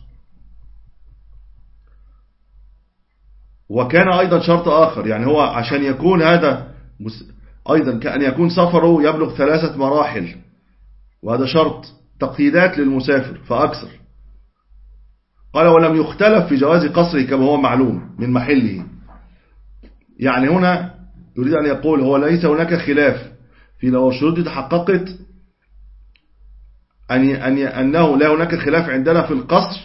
وكان أيضا شرط آخر، يعني هو عشان يكون هذا أيضا كأن يكون سفره يبلغ ثلاثة مراحل، وهذا شرط تقييدات للمسافر فأكثر. قال ولم يختلف في جواز قصره كما هو معلوم من محله. يعني هنا يريد أن يقول هو ليس هناك خلاف في لو الشروط تحققت أن أنه لا هناك خلاف عندنا في القصر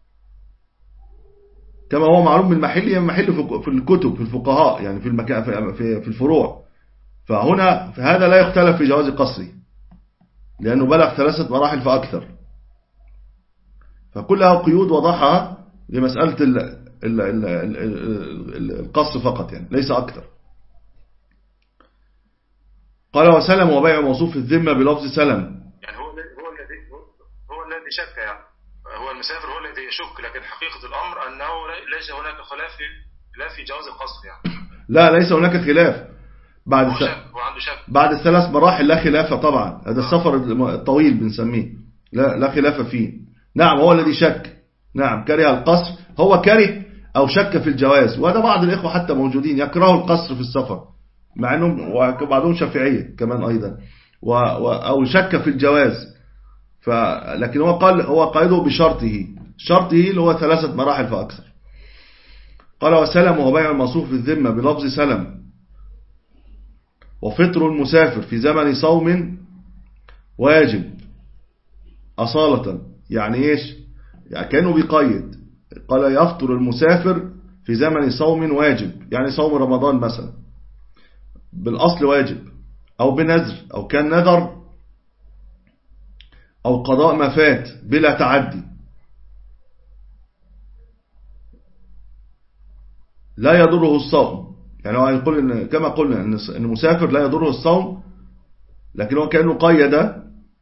كما هو معلوم من محله، من محله في الكتب في الفقهاء، يعني في المكان في الفروع. فهنا هذا لا يختلف في جواز قصره لأنه بلغ ثلاثة مراحل فأكثر. فكلها قيود وضعها لمسألة القصر فقط، يعني ليس أكثر. قال وسلم وبيع موصوف الذمة بلفظ سلم، يعني هو هو الذي هو الذي شك، يعني هو المسافر هو الذي يشك، لكن حقيقة الأمر أنه ليس هناك خلاف لا في جواز القصر يعني. لا ليس هناك خلاف بعد هو شك وعنده شك بعد الثلاث مراحل لا خلاف طبعا. هذا السفر الطويل بنسميه لا لا خلاف فيه. نعم هو الذي شك، نعم كره القصر، هو كره أو شك في الجواز. وهذا بعض الإخوة حتى موجودين يكرهوا القصر في السفر مع أنهم وبعضهم شافعية كمان أيضا و أو شك في الجواز. ف لكن هو قال هو قيده بشرطه، شرطه اللي هو ثلاثة مراحل فأكثر. قال وسلم وهو بيع الموصوف في الذمة بلفظ سلم، وفطر المسافر في زمن صوم واجب أصالة. يعني إيش؟ يعني كانوا بيقيد، قال يفطر المسافر في زمن صوم واجب، يعني صوم رمضان مثلا بالأصل واجب، أو بنذر، أو كان نذر، أو قضاء ما فات بلا تعدي، لا يضره الصوم. يعني هو يقول إن كما قلنا إن المسافر لا يضره الصوم، لكن هو كأنه قيد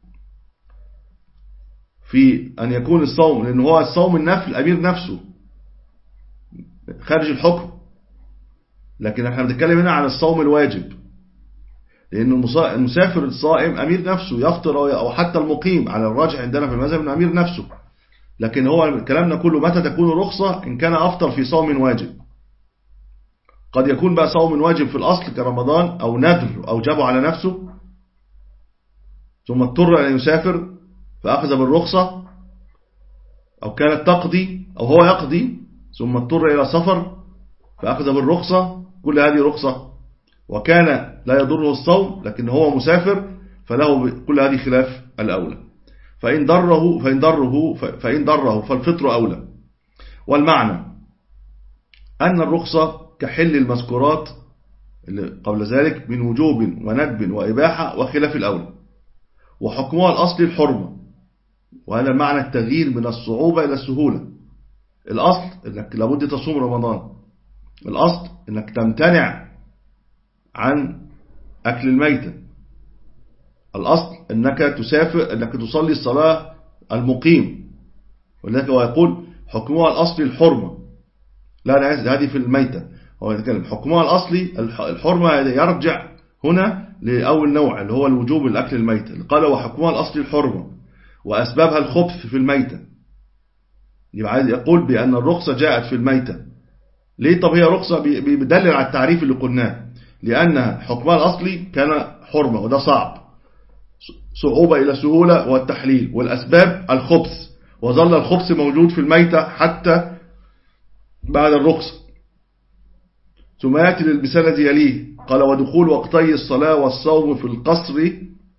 في أن يكون الصوم، لأن هو الصوم النفل أمير نفسه خارج الحكم، لكن احنا بنتكلم هنا عن الصوم الواجب، لأن المسافر الصائم أمير نفسه يفطر، أو حتى المقيم على الراجح عندنا في المذهب أنه أمير نفسه. لكن هو كلامنا كله متى تكون رخصة؟ إن كان أفطر في صوم واجب. قد يكون بقى صوم واجب في الأصل كرمضان، أو نذر أو جابه على نفسه ثم اضطر أن يسافر فأخذ بالرخصة، أو كانت تقضي أو هو يقضي ثم اضطر إلى سفر فأخذ بالرخصة. كل هذه رخصة، وكان لا يضره الصوم لكن هو مسافر فله كل هذه خلاف الأولى. فإن ضره فإن ضره فإن ضره فالفطر أولى. والمعنى أن الرخصة كحل المذكورات اللي قبل ذلك من وجوب وندب وإباحة وخلاف الأولى، وحكمها الأصل الحرمة. وهذا معنى التغيير من الصعوبة إلى السهولة. الأصل أنك لابد تصوم رمضان، الأصل أنك تمتنع عن أكل الميتة، الأصل أنك تسافر، أنك تصلي الصلاة المقيم. ولذلك هو يقول حكمها الأصلي الحرمة. لا أنا عايز هذه في الميتة، هو يتكلم حكمها الأصلي الحرمة، يرجع هنا لأول نوع اللي هو الوجوب الأكل الميتة. قال وحكمها الأصلي الحرمة وأسبابها الخبث في الميتة. يبقى عايز يقول بأن الرخصة جاءت في الميتة. ليه؟ طب هي رخصة بيدلل على التعريف اللي قلناه، لأنها حكمها الأصلي كان حرمة وده صعب، صعوبة إلى سهولة والتحليل، والأسباب الخبث، وظل الخبث موجود في الميتة حتى بعد الرخصة. ثم يأتي للمثال الذي يليه، قال ودخول وقتي الصلاة والصوم في القصر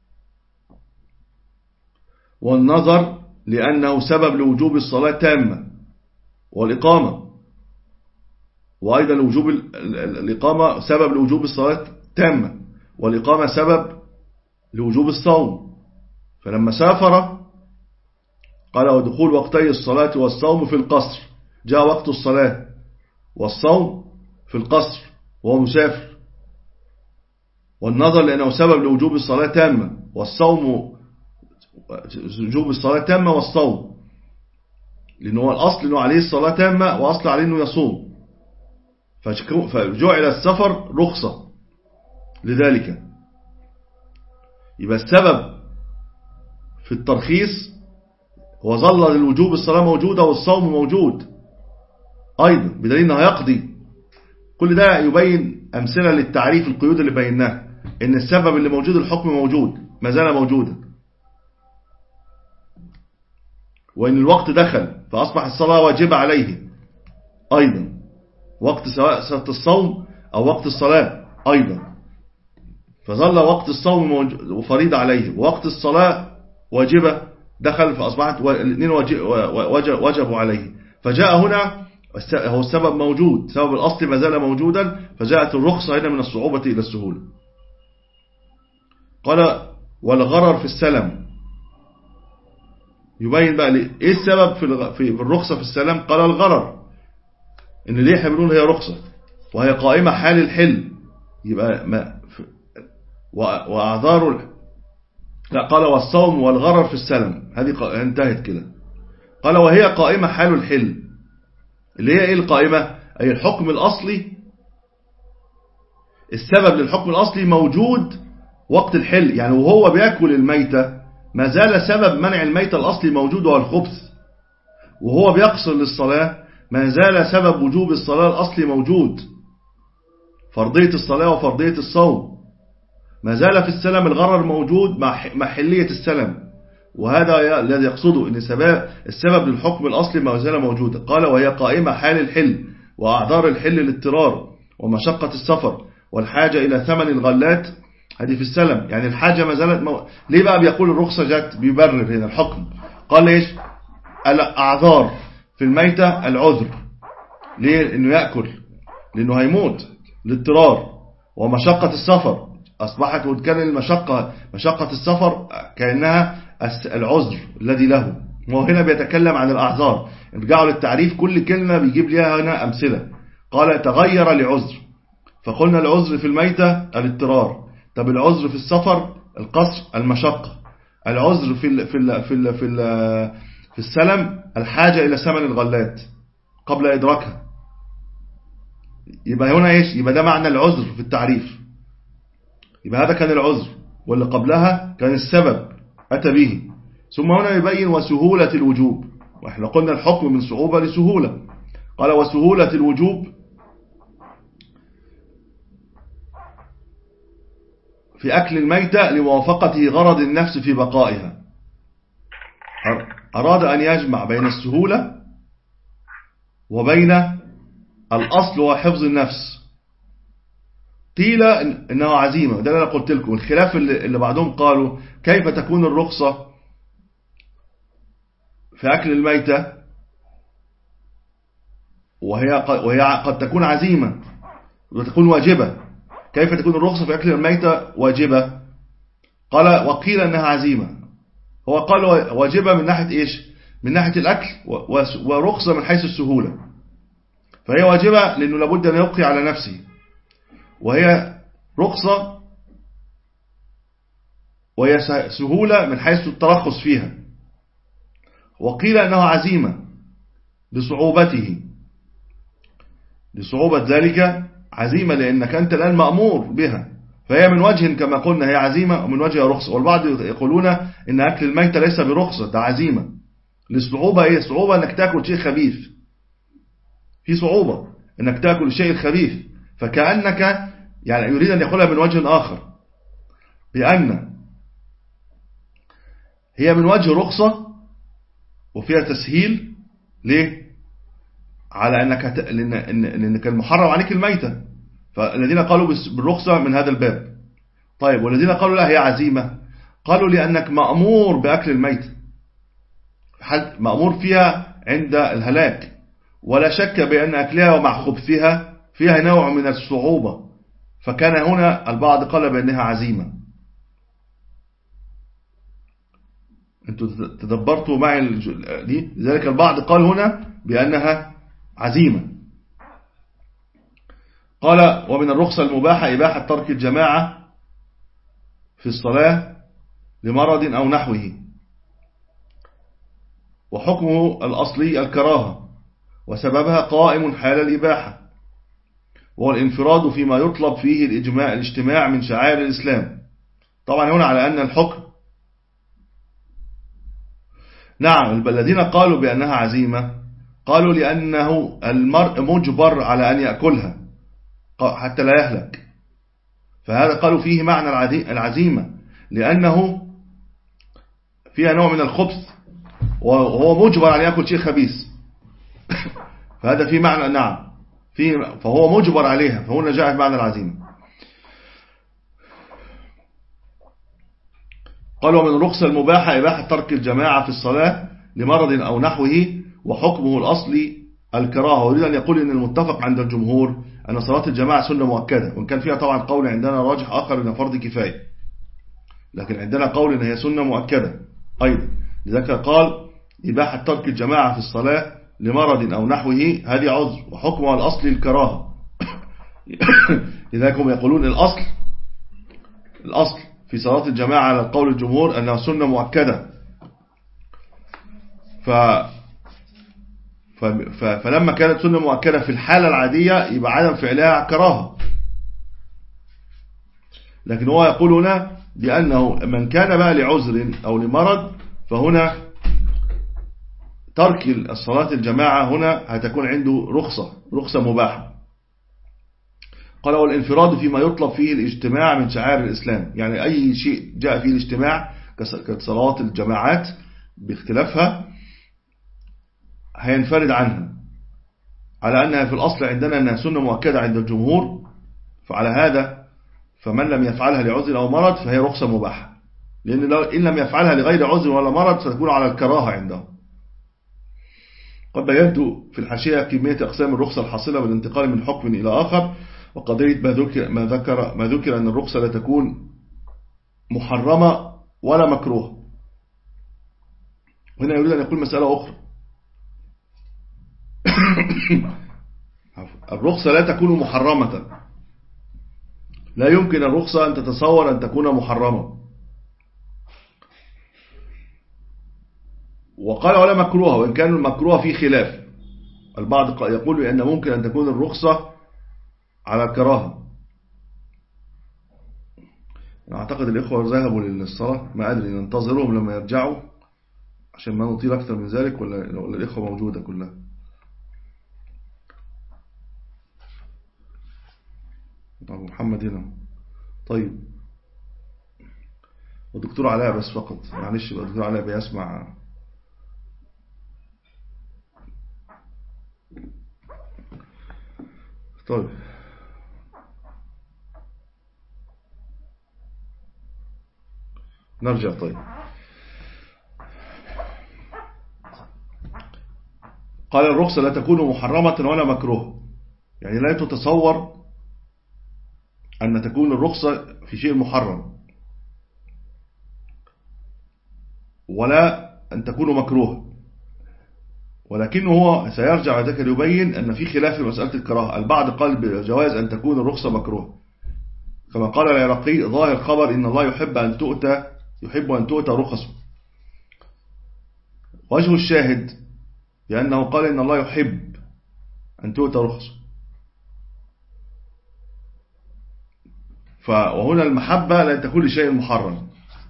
والنظر لأنه سبب لوجوب الصلاة تامة والإقامة، وأيضا وجوب الإقامة سبب لوجوب الصلاة تامة، والإقامة سبب لوجوب الصوم. فلما سافر قال ودخول وقتي الصلاة والصوم في القصر، جاء وقت الصلاة والصوم في القصر وهو مسافر، والنظر لأنه سبب لوجوب الصلاة تامة، والصوم وجوب الصلاة تامة والصوم، لأنه هو الأصل أنه عليه الصلاة تامة، وأصل عليه أنه يصوم. فجعل السفر رخصة لذلك. يبقى السبب في الترخيص وظل الوجوب الصلاة موجودة والصوم موجود أيضا، بدليل أنه يقضي. كل ده يبين أمثلة للتعريف القيود اللي بيناها، إن السبب اللي موجود الحكم موجود ما زال موجودا، وإن الوقت دخل فأصبح الصلاة واجبة عليه أيضا، وقت سواء الصوم أو وقت الصلاة أيضا، فظل وقت الصوم وفريضة عليه ووقت الصلاة واجبة دخل فأصبحت الاثنين وجبوا عليه. فجاء هنا هو السبب موجود، سبب الأصل ما زال موجودا، فجاءت الرخصة هنا من الصعوبة إلى السهولة. قال والغرر في السلم، يبين بقى ليه ايه السبب في في الرخصة في السلم. قال الغرر، ان ليه احنا بنقول هي رخصة وهي قائمة حال الحل، يبقى ما واعذار. لا، قال والصوم والغرر في السلم، هذه انتهت كده. قال وهي قائمة حال الحل، اللي هي ايه القائمة؟ اي الحكم الاصلي، السبب للحكم الاصلي موجود وقت الحل، يعني وهو بيأكل الميتة ما زال سبب منع الميتة الأصلي موجود وهو الخبث، وهو بيقصر للصلاة ما زال سبب وجوب الصلاة الأصلي موجود، فرضية الصلاة وفرضية الصوم. ما زال في السلم الغرر موجود مع حلية السلم، وهذا الذي يقصده ان سبب السبب للحكم الأصلي ما زال موجود. قال وهي قائمة حال الحل وأعذار الحل الاضطرار ومشقة السفر والحاجة إلى ثمن الغلات، هذه في السلم، يعني الحاجة ما زالت مو... ليه بقى بيقول الرخصة جات بيبرر هنا الحكم؟ قال ليش الأعذار في الميتة؟ العذر، ليه؟ انه يأكل لانه هيموت، الاضطرار ومشقة السفر، اصبحت وكان المشقة مشقة السفر كأنها العذر الذي له، وهنا بيتكلم عن الأعذار. ارجعوا للتعريف، كل كلمة بيجيب لها هنا أمثلة. قال تغير لعذر، فقلنا العذر في الميتة الاضطرار، طب العذر في السفر القصر المشقة، العذر في ال في ال في ال في, ال في السلم الحاجة إلى ثمن الغلات قبل إدراكها. يبقى هنا إيش؟ يبقى ده معنى العذر في التعريف، يبقى هذا كان العذر، واللي قبلها كان السبب أتى به. ثم هنا يبين وسهولة الوجوب، وإحنا قلنا الحكم من صعوبة لسهولة. قال وسهولة الوجوب في أكل الميتة لموافقته غرض النفس في بقائها. أراد أن يجمع بين السهولة وبين الأصل وحفظ النفس. قيل إنه عزيمة، ده اللي أنا قلت لكم. الخلاف اللي بعدهم قالوا كيف تكون الرخصة في أكل الميتة وهي وهي قد تكون عزيمة وتكون واجبة، كيف تكون الرخصة في أكل الميتة واجبة؟ قال وقيل أنها عزيمة. هو قال واجبة من ناحية إيش؟ من ناحية الأكل، ورخصة من حيث السهولة. فهي واجبة لأنه لابد أن يبقي على نفسه، وهي رخصة وهي سهولة من حيث الترخص فيها. وقيل أنها عزيمة لصعوبته، لصعوبة ذلك عزيمة لأنك أنت الآن مأمور بها، فهي من وجه كما قلنا هي عزيمة ومن وجه رخصة. والبعض يقولون إن أكل الميتة ليس برخصة، ده عزيمة للصعوبة. إيه صعوبة؟ أنك تأكل شيء خبيث، في صعوبة أنك تأكل الشيء الخبيث، فكأنك يعني يريد أن يقولها من وجه آخر بأن هي من وجه رخصة وفيها تسهيل. ليه؟ على أنك هت... لأن... لأنك المحرم عليك الميتة، فالذين قالوا بالرخصة من هذا الباب. طيب والذين قالوا لا هي عزيمة، قالوا لأنك مأمور بأكل الميتة، مأمور فيها عند الهلاك، ولا شك بأن أكلها ومع خبثها فيها نوع من الصعوبة، فكان هنا البعض قال بأنها عزيمة. انتوا تدبرتوا معي دي، لذلك البعض قال هنا بأنها عزيمة. قال ومن الرخصة المباحة إباحة ترك الجماعة في الصلاة لمرض أو نحوه، وحكمه الأصلي الكراهة، وسببها قائم حال الإباحة. وهو الانفراد فيما يطلب فيه الإجماع الاجتماع من شعائر الإسلام. طبعا هنا على أن الحكم، نعم، الذين قالوا بأنها عزيمة قالوا لأنه المرء مجبر على أن يأكلها حتى لا يهلك، فهذا قالوا فيه معنى العزيمة لأنه فيها نوع من الخبث وهو مجبر على أن يأكل شيء خبيث فهذا فيه معنى، نعم، فيه فهو مجبر عليها، فهنا جاء معنى العزيمة. قالوا من الرخصة المباحة إباحة ترك الجماعة في الصلاة لمرض أو نحوه وحكمه الأصلي الكراهة. ويريد أن يقول إن المتفق عند الجمهور أن صلاة الجماعة سنة مؤكدة، وإن كان فيها طبعا قول عندنا راجح آخر أنها فرض كفاية، لكن عندنا قول أن هي سنة مؤكدة أيضا. لذلك قال إباحة ترك الجماعة في الصلاة لمرض أو نحوه هذه عذر وحكمها الأصلي الكراهة. لذلك هم يقولون الأصل الأصل في صلاة الجماعة على قول الجمهور أنها سنة مؤكدة، ف... ف... ف... فلما كانت سنة مؤكدة في الحالة العادية يبقى عدم فعلها كراهة. لكن هو يقول هنا بأنه من كان بقى لعذر أو لمرض فهنا ترك الصلاة الجماعة هنا هتكون عنده رخصة رخصة مباحة. قال والانفراد فيما يطلب فيه الاجتماع من شعائر الإسلام، يعني أي شيء جاء فيه الاجتماع كصلاة الجماعات باختلافها هينفرد عنها على أنها في الأصل عندنا أنها سنة مؤكدة عند الجمهور، فعلى هذا فمن لم يفعلها لعذر أو مرض فهي رخصة مباحة، لأن لو إن لم يفعلها لغير عذر ولا مرض ستكون على الكراهة عنده. قد بينت في الحاشية كمية أقسام الرخصة الحاصلة بالانتقال من حكم إلى آخر، وقضية ما ذكر ما ذكر ما ذكر أن الرخصة لا تكون محرمة ولا مكروه. هنا يريد أن يقول مسألة أخرى. الرخصة لا تكون محرمة، لا يمكن الرخصة أن تتصور أن تكون محرمة. وقال ولا مكروه، وإن كان المكروه فيه خلاف، البعض يقول بأن ممكن أن تكون الرخصة على الكراهة. أعتقد الإخوة ذهبوا للصلاة، ما أدري ننتظرهم لما يرجعوا عشان ما نطيل أكثر من ذلك، ولا الإخوة موجودة كلها. طب محمد هنا، طيب، والدكتور علاء بس فقط، معلش بقى الدكتور علاء بيسمع. طيب نرجع. طيب قال الرخصة لا تكون محرمة ولا مكروه، يعني لا تتصور أن تكون الرخصة في شيء محرم ولا أن تكون مكروه، ولكنه هو سيرجع ذلك ليبين أن في خلاف في مسألة الكراهة. البعض قال بجواز أن تكون الرخصة مكروه، كما قال العراقي ظاهر خبر إن الله يحب أن تؤتى يحب أن تؤتى رخصه. وجه الشاهد لأنه قال إن الله يحب أن تؤتى رخصه، وهنا المحبة لا تكون لشيء محرم،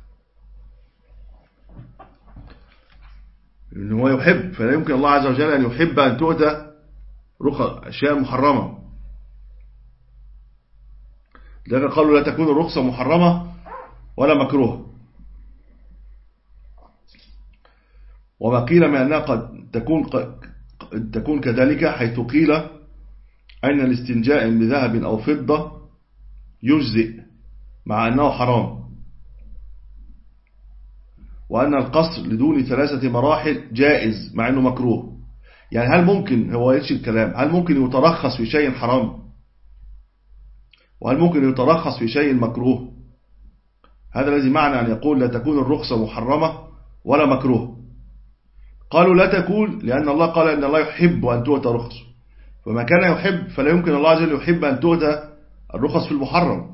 إنه هو يحب، فلا يمكن الله عز وجل أن يحب أن تؤتى رخص أشياء محرمة. لذلك قالوا لا تكون الرخصة محرمة ولا مكروه. وما قيل من أنها قد تكون تكون كذلك، حيث قيل أن الاستنجاء بذهب أو فضة يجزئ مع أنه حرام، وأن القصر لدون ثلاثة مراحل جائز مع أنه مكروه. يعني هل ممكن، هو يتشي الكلام، هل ممكن يترخص في شيء حرام وهل ممكن يترخص في شيء مكروه؟ هذا الذي معنى أن يقول لا تكون الرخصة محرمة ولا مكروه. قالوا لا تكون لأن الله قال أن الله يحب أن تؤتى رخص، فما كان يحب فلا يمكن الله عز وجل يحب أن تؤتى الرخص في المحرم.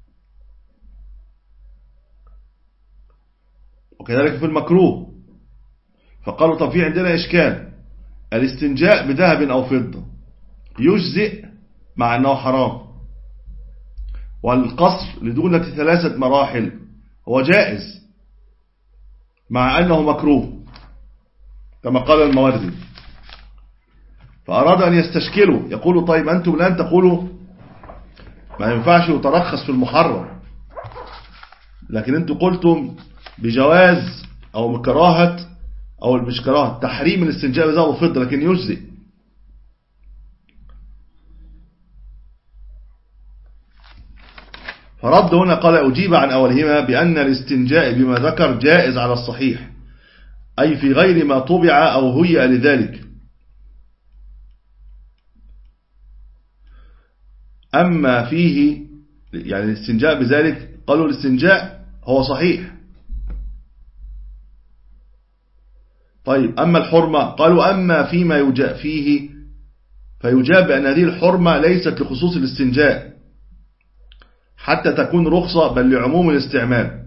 وكذلك في المكروه. فقالوا طب في عندنا إشكال، الاستنجاء بذهب أو فضة يجزئ مع أنه حرام، والقصر لدونة ثلاثة مراحل هو جائز مع أنه مكروه كما قال الماوردي. فأراد أن يستشكلوا، يقولوا طيب أنتم الآن تقولوا ما ينفعش يترخص في المحرم، لكن أنتم قلتم بجواز أو بكراهة أو مش كراهة تحريم الاستنجاء بذهب وفضة لكن يجزئ. فرد هنا قال أجيب عن أولهما بأن الاستنجاء بما ذكر جائز على الصحيح، أي في غير ما طبع أو هيئ لذلك. أما فيه يعني الاستنجاء بذلك قالوا الاستنجاء هو صحيح. طيب أما الحرمة قالوا أما فيما يجاء فيه فيجاب بأن هذه الحرمة ليست لخصوص الاستنجاء حتى تكون رخصة بل لعموم الاستعمال.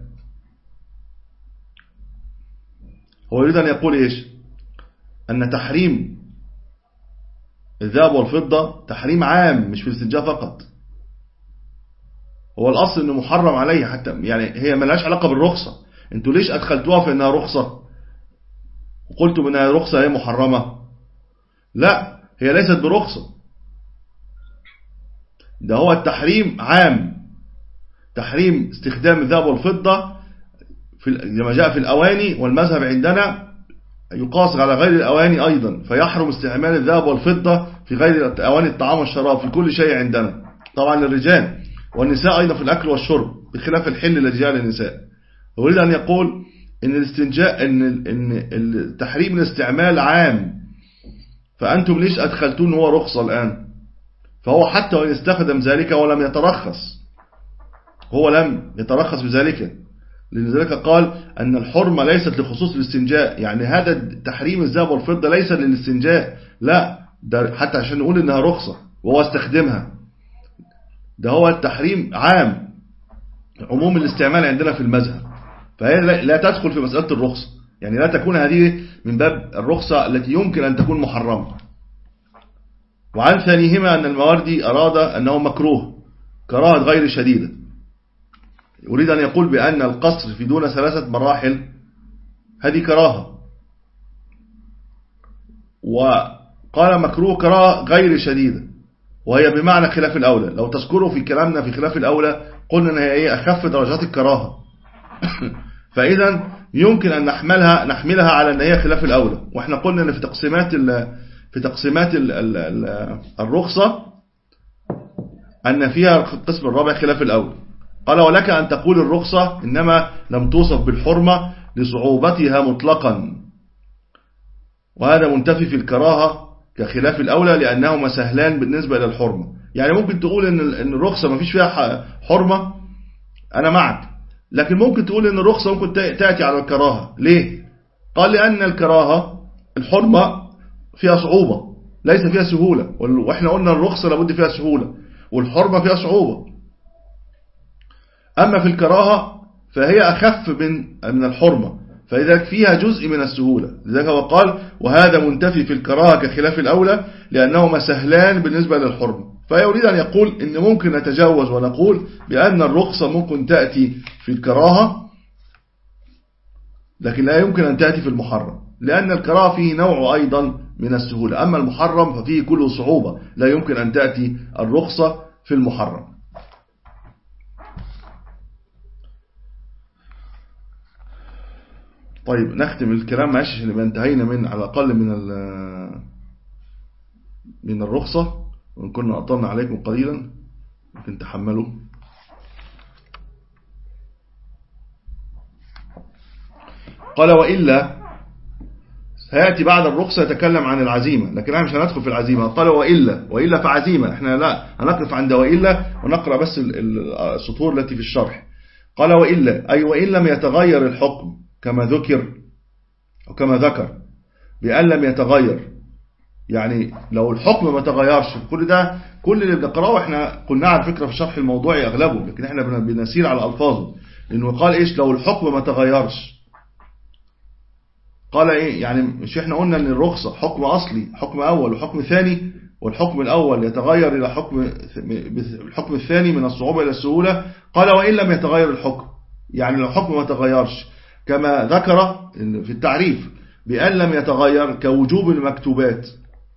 هو يريد أن يقول إيش؟ أن تحريم الذهب والفضة تحريم عام مش في الاستنجاء فقط. هو الأصل أنه محرم عليه حتى، يعني هي ملهاش علاقة بالرخصة. أنتوا ليش أدخلتوها في أنها رخصة وقلتوا أنها رخصة هي محرمة؟ لا، هي ليست برخصة، ده هو التحريم عام، تحريم استخدام الذهب والفضة في لما جاء في الأواني، والمذهب عندنا يقاس على غير الأواني أيضا، فيحرم استعمال الذهب والفضة في غير أواني الطعام والشراب في كل شيء عندنا طبعا للرجال، والنساء أيضا في الأكل والشرب بخلاف الحل الذي جاء للنساء. ويريد أن يقول إن الاستنجاء إن إن تحريم الاستعمال عام، فأنتم ليش أدخلتون هو رخصة الآن؟ فهو حتى وإن استخدم ذلك ولم يترخص، هو لم يترخص بذلك، لذلك قال أن الحرمة ليست لخصوص الاستنجاء. يعني هذا تحريم الذهب والفضة ليس للاستنجاء، لا، ده حتى عشان نقول إنها رخصة وهو استخدمها، ده هو التحريم عام عموم الاستعمال عندنا في المذهب، فهي لا تدخل في مسألة الرخصة، يعني لا تكون هذه من باب الرخصة التي يمكن أن تكون محرمة. وعن ثانيهما أن الماوردي أراد أنه مكروه كراهة غير شديدة، يريد أن يقول بأن القصر في دون ثلاثة مراحل هذه كراهة، وقال مكروه كراهة غير شديدة، وهي بمعنى خلاف الأولى. لو تذكروا في كلامنا في خلاف الأولى قلنا أنها هي أخف درجات الكراهة فإذا يمكن أن نحملها نحملها على أن هي خلاف الأولى. وإحنا قلنا أن في تقسيمات في تقسيمات الرخصة أن فيها القسم الرابع خلاف الأولى. قال ولك أن تقول الرخصة إنما لم توصف بالحرمة لصعوبتها مطلقا، وهذا منتفي في الكراهة كخلاف الأولى لأنهما سهلان بالنسبة إلى الحرمة. يعني ممكن تقول إن الرخصة ما فيش فيها حرمة، أنا معك، لكن ممكن تقول إن الرخصة ممكن تأتي على الكراهة. ليه؟ قال لأن الكراهة الحرمة فيها صعوبة ليس فيها سهولة، وإحنا قلنا الرخصة لابد فيها سهولة والحرمة فيها صعوبة. أما في الكراهة فهي أخف من من الحرمة، فإذا فيها جزء من السهولة. لذلك هو قال وهذا منتفي في الكراهة كخلاف الأولى لأنهما سهلان بالنسبة للحرمة. فيريد أن يقول إن ممكن نتجاوز ونقول بأن الرخصة ممكن تأتي في الكراهة لكن لا يمكن أن تأتي في المحرم، لأن الكراهة فيه نوع أيضا من السهولة، أما المحرم ففيه كله صعوبة، لا يمكن أن تأتي الرخصة في المحرم. طيب نختم الكلام معلش عشان نبقى انتهينا من على الأقل من من الرخصة، وإن كنا أطلنا عليكم قليلا ممكن تحملوا. قال وإلا سيأتي بعد الرخصة يتكلم عن العزيمة، لكن احنا مش هندخل في العزيمة. قال وإلا وإلا فعزيمة، احنا لا هنقف عند وإلا ونقرأ بس السطور التي في الشرح. قال وإلا أي وإن لم يتغير الحكم كما ذكر أو كما ذكر بأن لم يتغير، يعني لو الحكم ما تغيرش، كل ده كل اللي بنقرأه احنا قلنا على فكرة في الشرح الموضوعي أغلبه، لكن احنا بنسير على ألفاظه، لأنه قال إيش لو الحكم ما تغيرش. قال إيه يعني مش احنا قلنا أن الرخصة حكم أصلي حكم أول وحكم ثاني، والحكم الأول يتغير إلى حكم الحكم الثاني من الصعوبة إلى السهولة. قال وإن لم يتغير الحكم، يعني لو الحكم ما تغيرش كما ذكر في التعريف بأن لم يتغير كوجوب المكتوبات،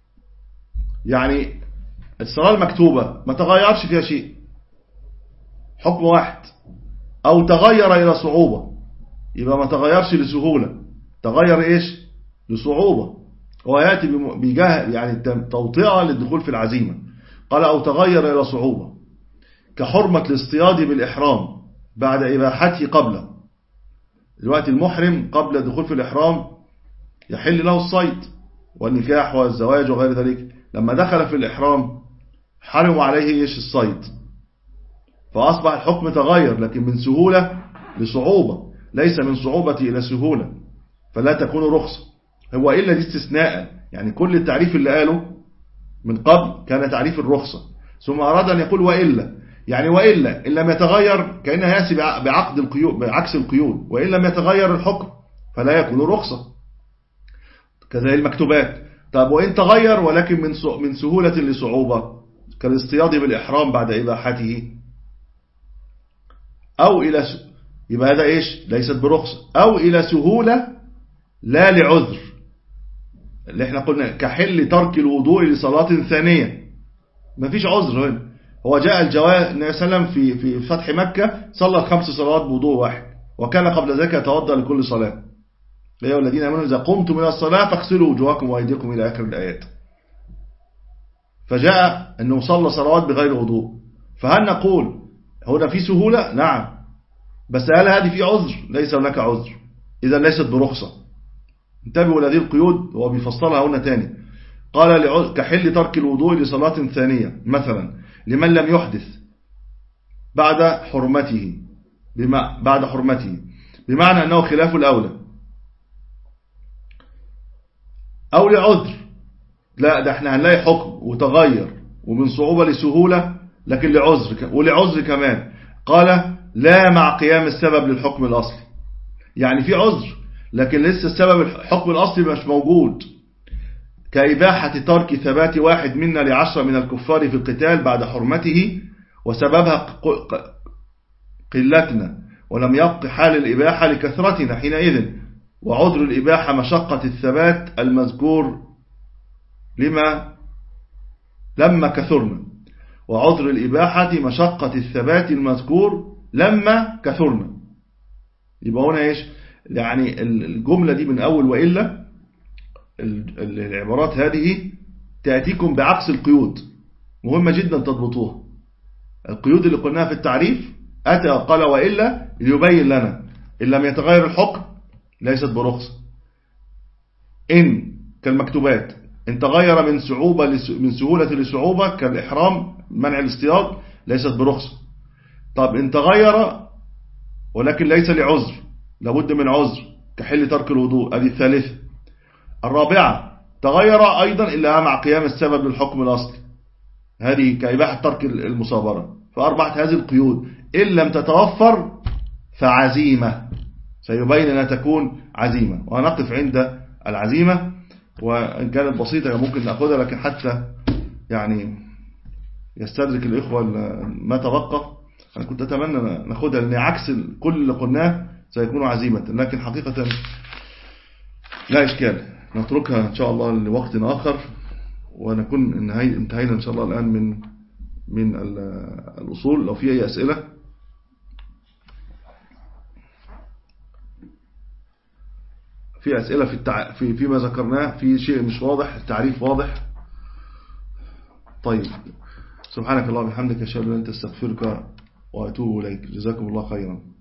يعني الصلاة المكتوبة ما تغيرش فيها شيء، حكم واحد، أو تغير إلى صعوبة يبقى ما تغيرش لسهولة، تغير إيش لصعوبة، ويأتي بجهل يعني توطئة للدخول في العزيمة. قال أو تغير إلى صعوبة كحرمة الاصطياد بالإحرام بعد إباحته قبله. دلوقتي المحرم قبل الدخول في الإحرام يحل له الصيد والنكاح والزواج وغير ذلك، لما دخل في الإحرام حرم عليه إيش الصيد، فأصبح الحكم تغير، لكن من سهولة لصعوبة ليس من صعوبة إلى سهولة، فلا تكون رخصة. هو إلا دي استثناء، يعني كل التعريف اللي قاله من قبل كان تعريف الرخصة، ثم أراد أن يقول وإلا، يعني وإلا إن لم يتغير كأنه يأتي بعقد القيود بعكس القيود، وإن لم يتغير الحكم فلا يكون رخصة. كذلك المكتوبات، طب وإن تغير ولكن من من سهولة لصعوبة كالاصطياد بالإحرام بعد إباحته أو إلى س... يبقى هذا إيش ليست برخصة، أو إلى سهولة لا لعذر، اللي احنا قلنا كحل ترك الوضوء لصلاة ثانية، ما فيش عذر هنا. هو جاء الجواز النبي صلى الله عليه وسلم في في فتح مكة صلى الخمس صلوات بوضوء واحد، وكان قبل ذلك يتوضأ لكل صلاة. يا أيها الذين آمنوا إذا قمتم من الصلاة فاغسلوا وجوهكم وأيديكم إلى آخر الآيات. فجاء أنه صلى صلوات بغير وضوء، فهل نقول هنا في سهولة؟ نعم، بس هل هذه في عذر؟ ليس هناك عذر، إذا ليست برخصة. انتبهوا لهذه القيود، هو بيفصلها هنا تاني. قال كحل ترك الوضوء لصلاة ثانية مثلا لمن لم يحدث بعد حرمته، بما بعد حرمته بمعنى أنه خلاف الأولى، أو لعذر. لا ده احنا هنلاقي حكم وتغير ومن صعوبة لسهولة لكن لعذر، ولعذر كمان. قال لا مع قيام السبب للحكم الأصلي، يعني في عذر لكن لسه السبب الحكم الأصلي مش موجود، كإباحة ترك ثبات واحد منا لعشرة من الكفار في القتال بعد حرمته وسببها قلتنا، ولم يبق حال الإباحة لكثرتنا حينئذ، وعذر الإباحة مشقة الثبات المذكور لما لما كثرنا، وعذر الإباحة مشقة الثبات المذكور لما كثرنا. يبقى هنا إيش يعني الجملة دي من أول وإلا العبارات هذه تأتيكم بعكس القيود، مهمة جدا تضبطوها. القيود اللي قلناها في التعريف أتى قال وإلا ليبين لنا إن لم يتغير الحكم ليست برخصة. إن كالمكتوبات إن تغير من صعوبة من سهولة لصعوبة كالإحرام منع الاصطياد ليست برخصة. طب إن تغير ولكن ليس لعذر لابد من عذر كحل ترك الوضوء، هذه الثالثة. الرابعة تغير أيضا إلا مع قيام السبب للحكم الأصلي، هذه كإباحة ترك المصابرة. فأربعة هذه القيود إن لم تتوفر فعزيمة، سيبين أنها تكون عزيمة، وهنقف عند العزيمة، وإن كانت بسيطة ممكن نأخذها، لكن حتى يعني يستدرك الإخوة ما تبقى أنا كنت أتمنى نأخذها، لأن عكس كل اللي قلناه سيكون عزيمة، لكن حقيقة لا إشكال، نتركها إن شاء الله لوقت آخر، ونكون انتهينا إن شاء الله الآن من من الأصول. لو في أي أسئلة. في أسئلة في التع... في فيما ذكرناه، في شيء مش واضح، التعريف واضح؟ طيب، سبحانك اللهم وبحمدك أشهد أن لا إله إلا أنت أستغفرك وأتوب إليك. جزاكم الله خيرا.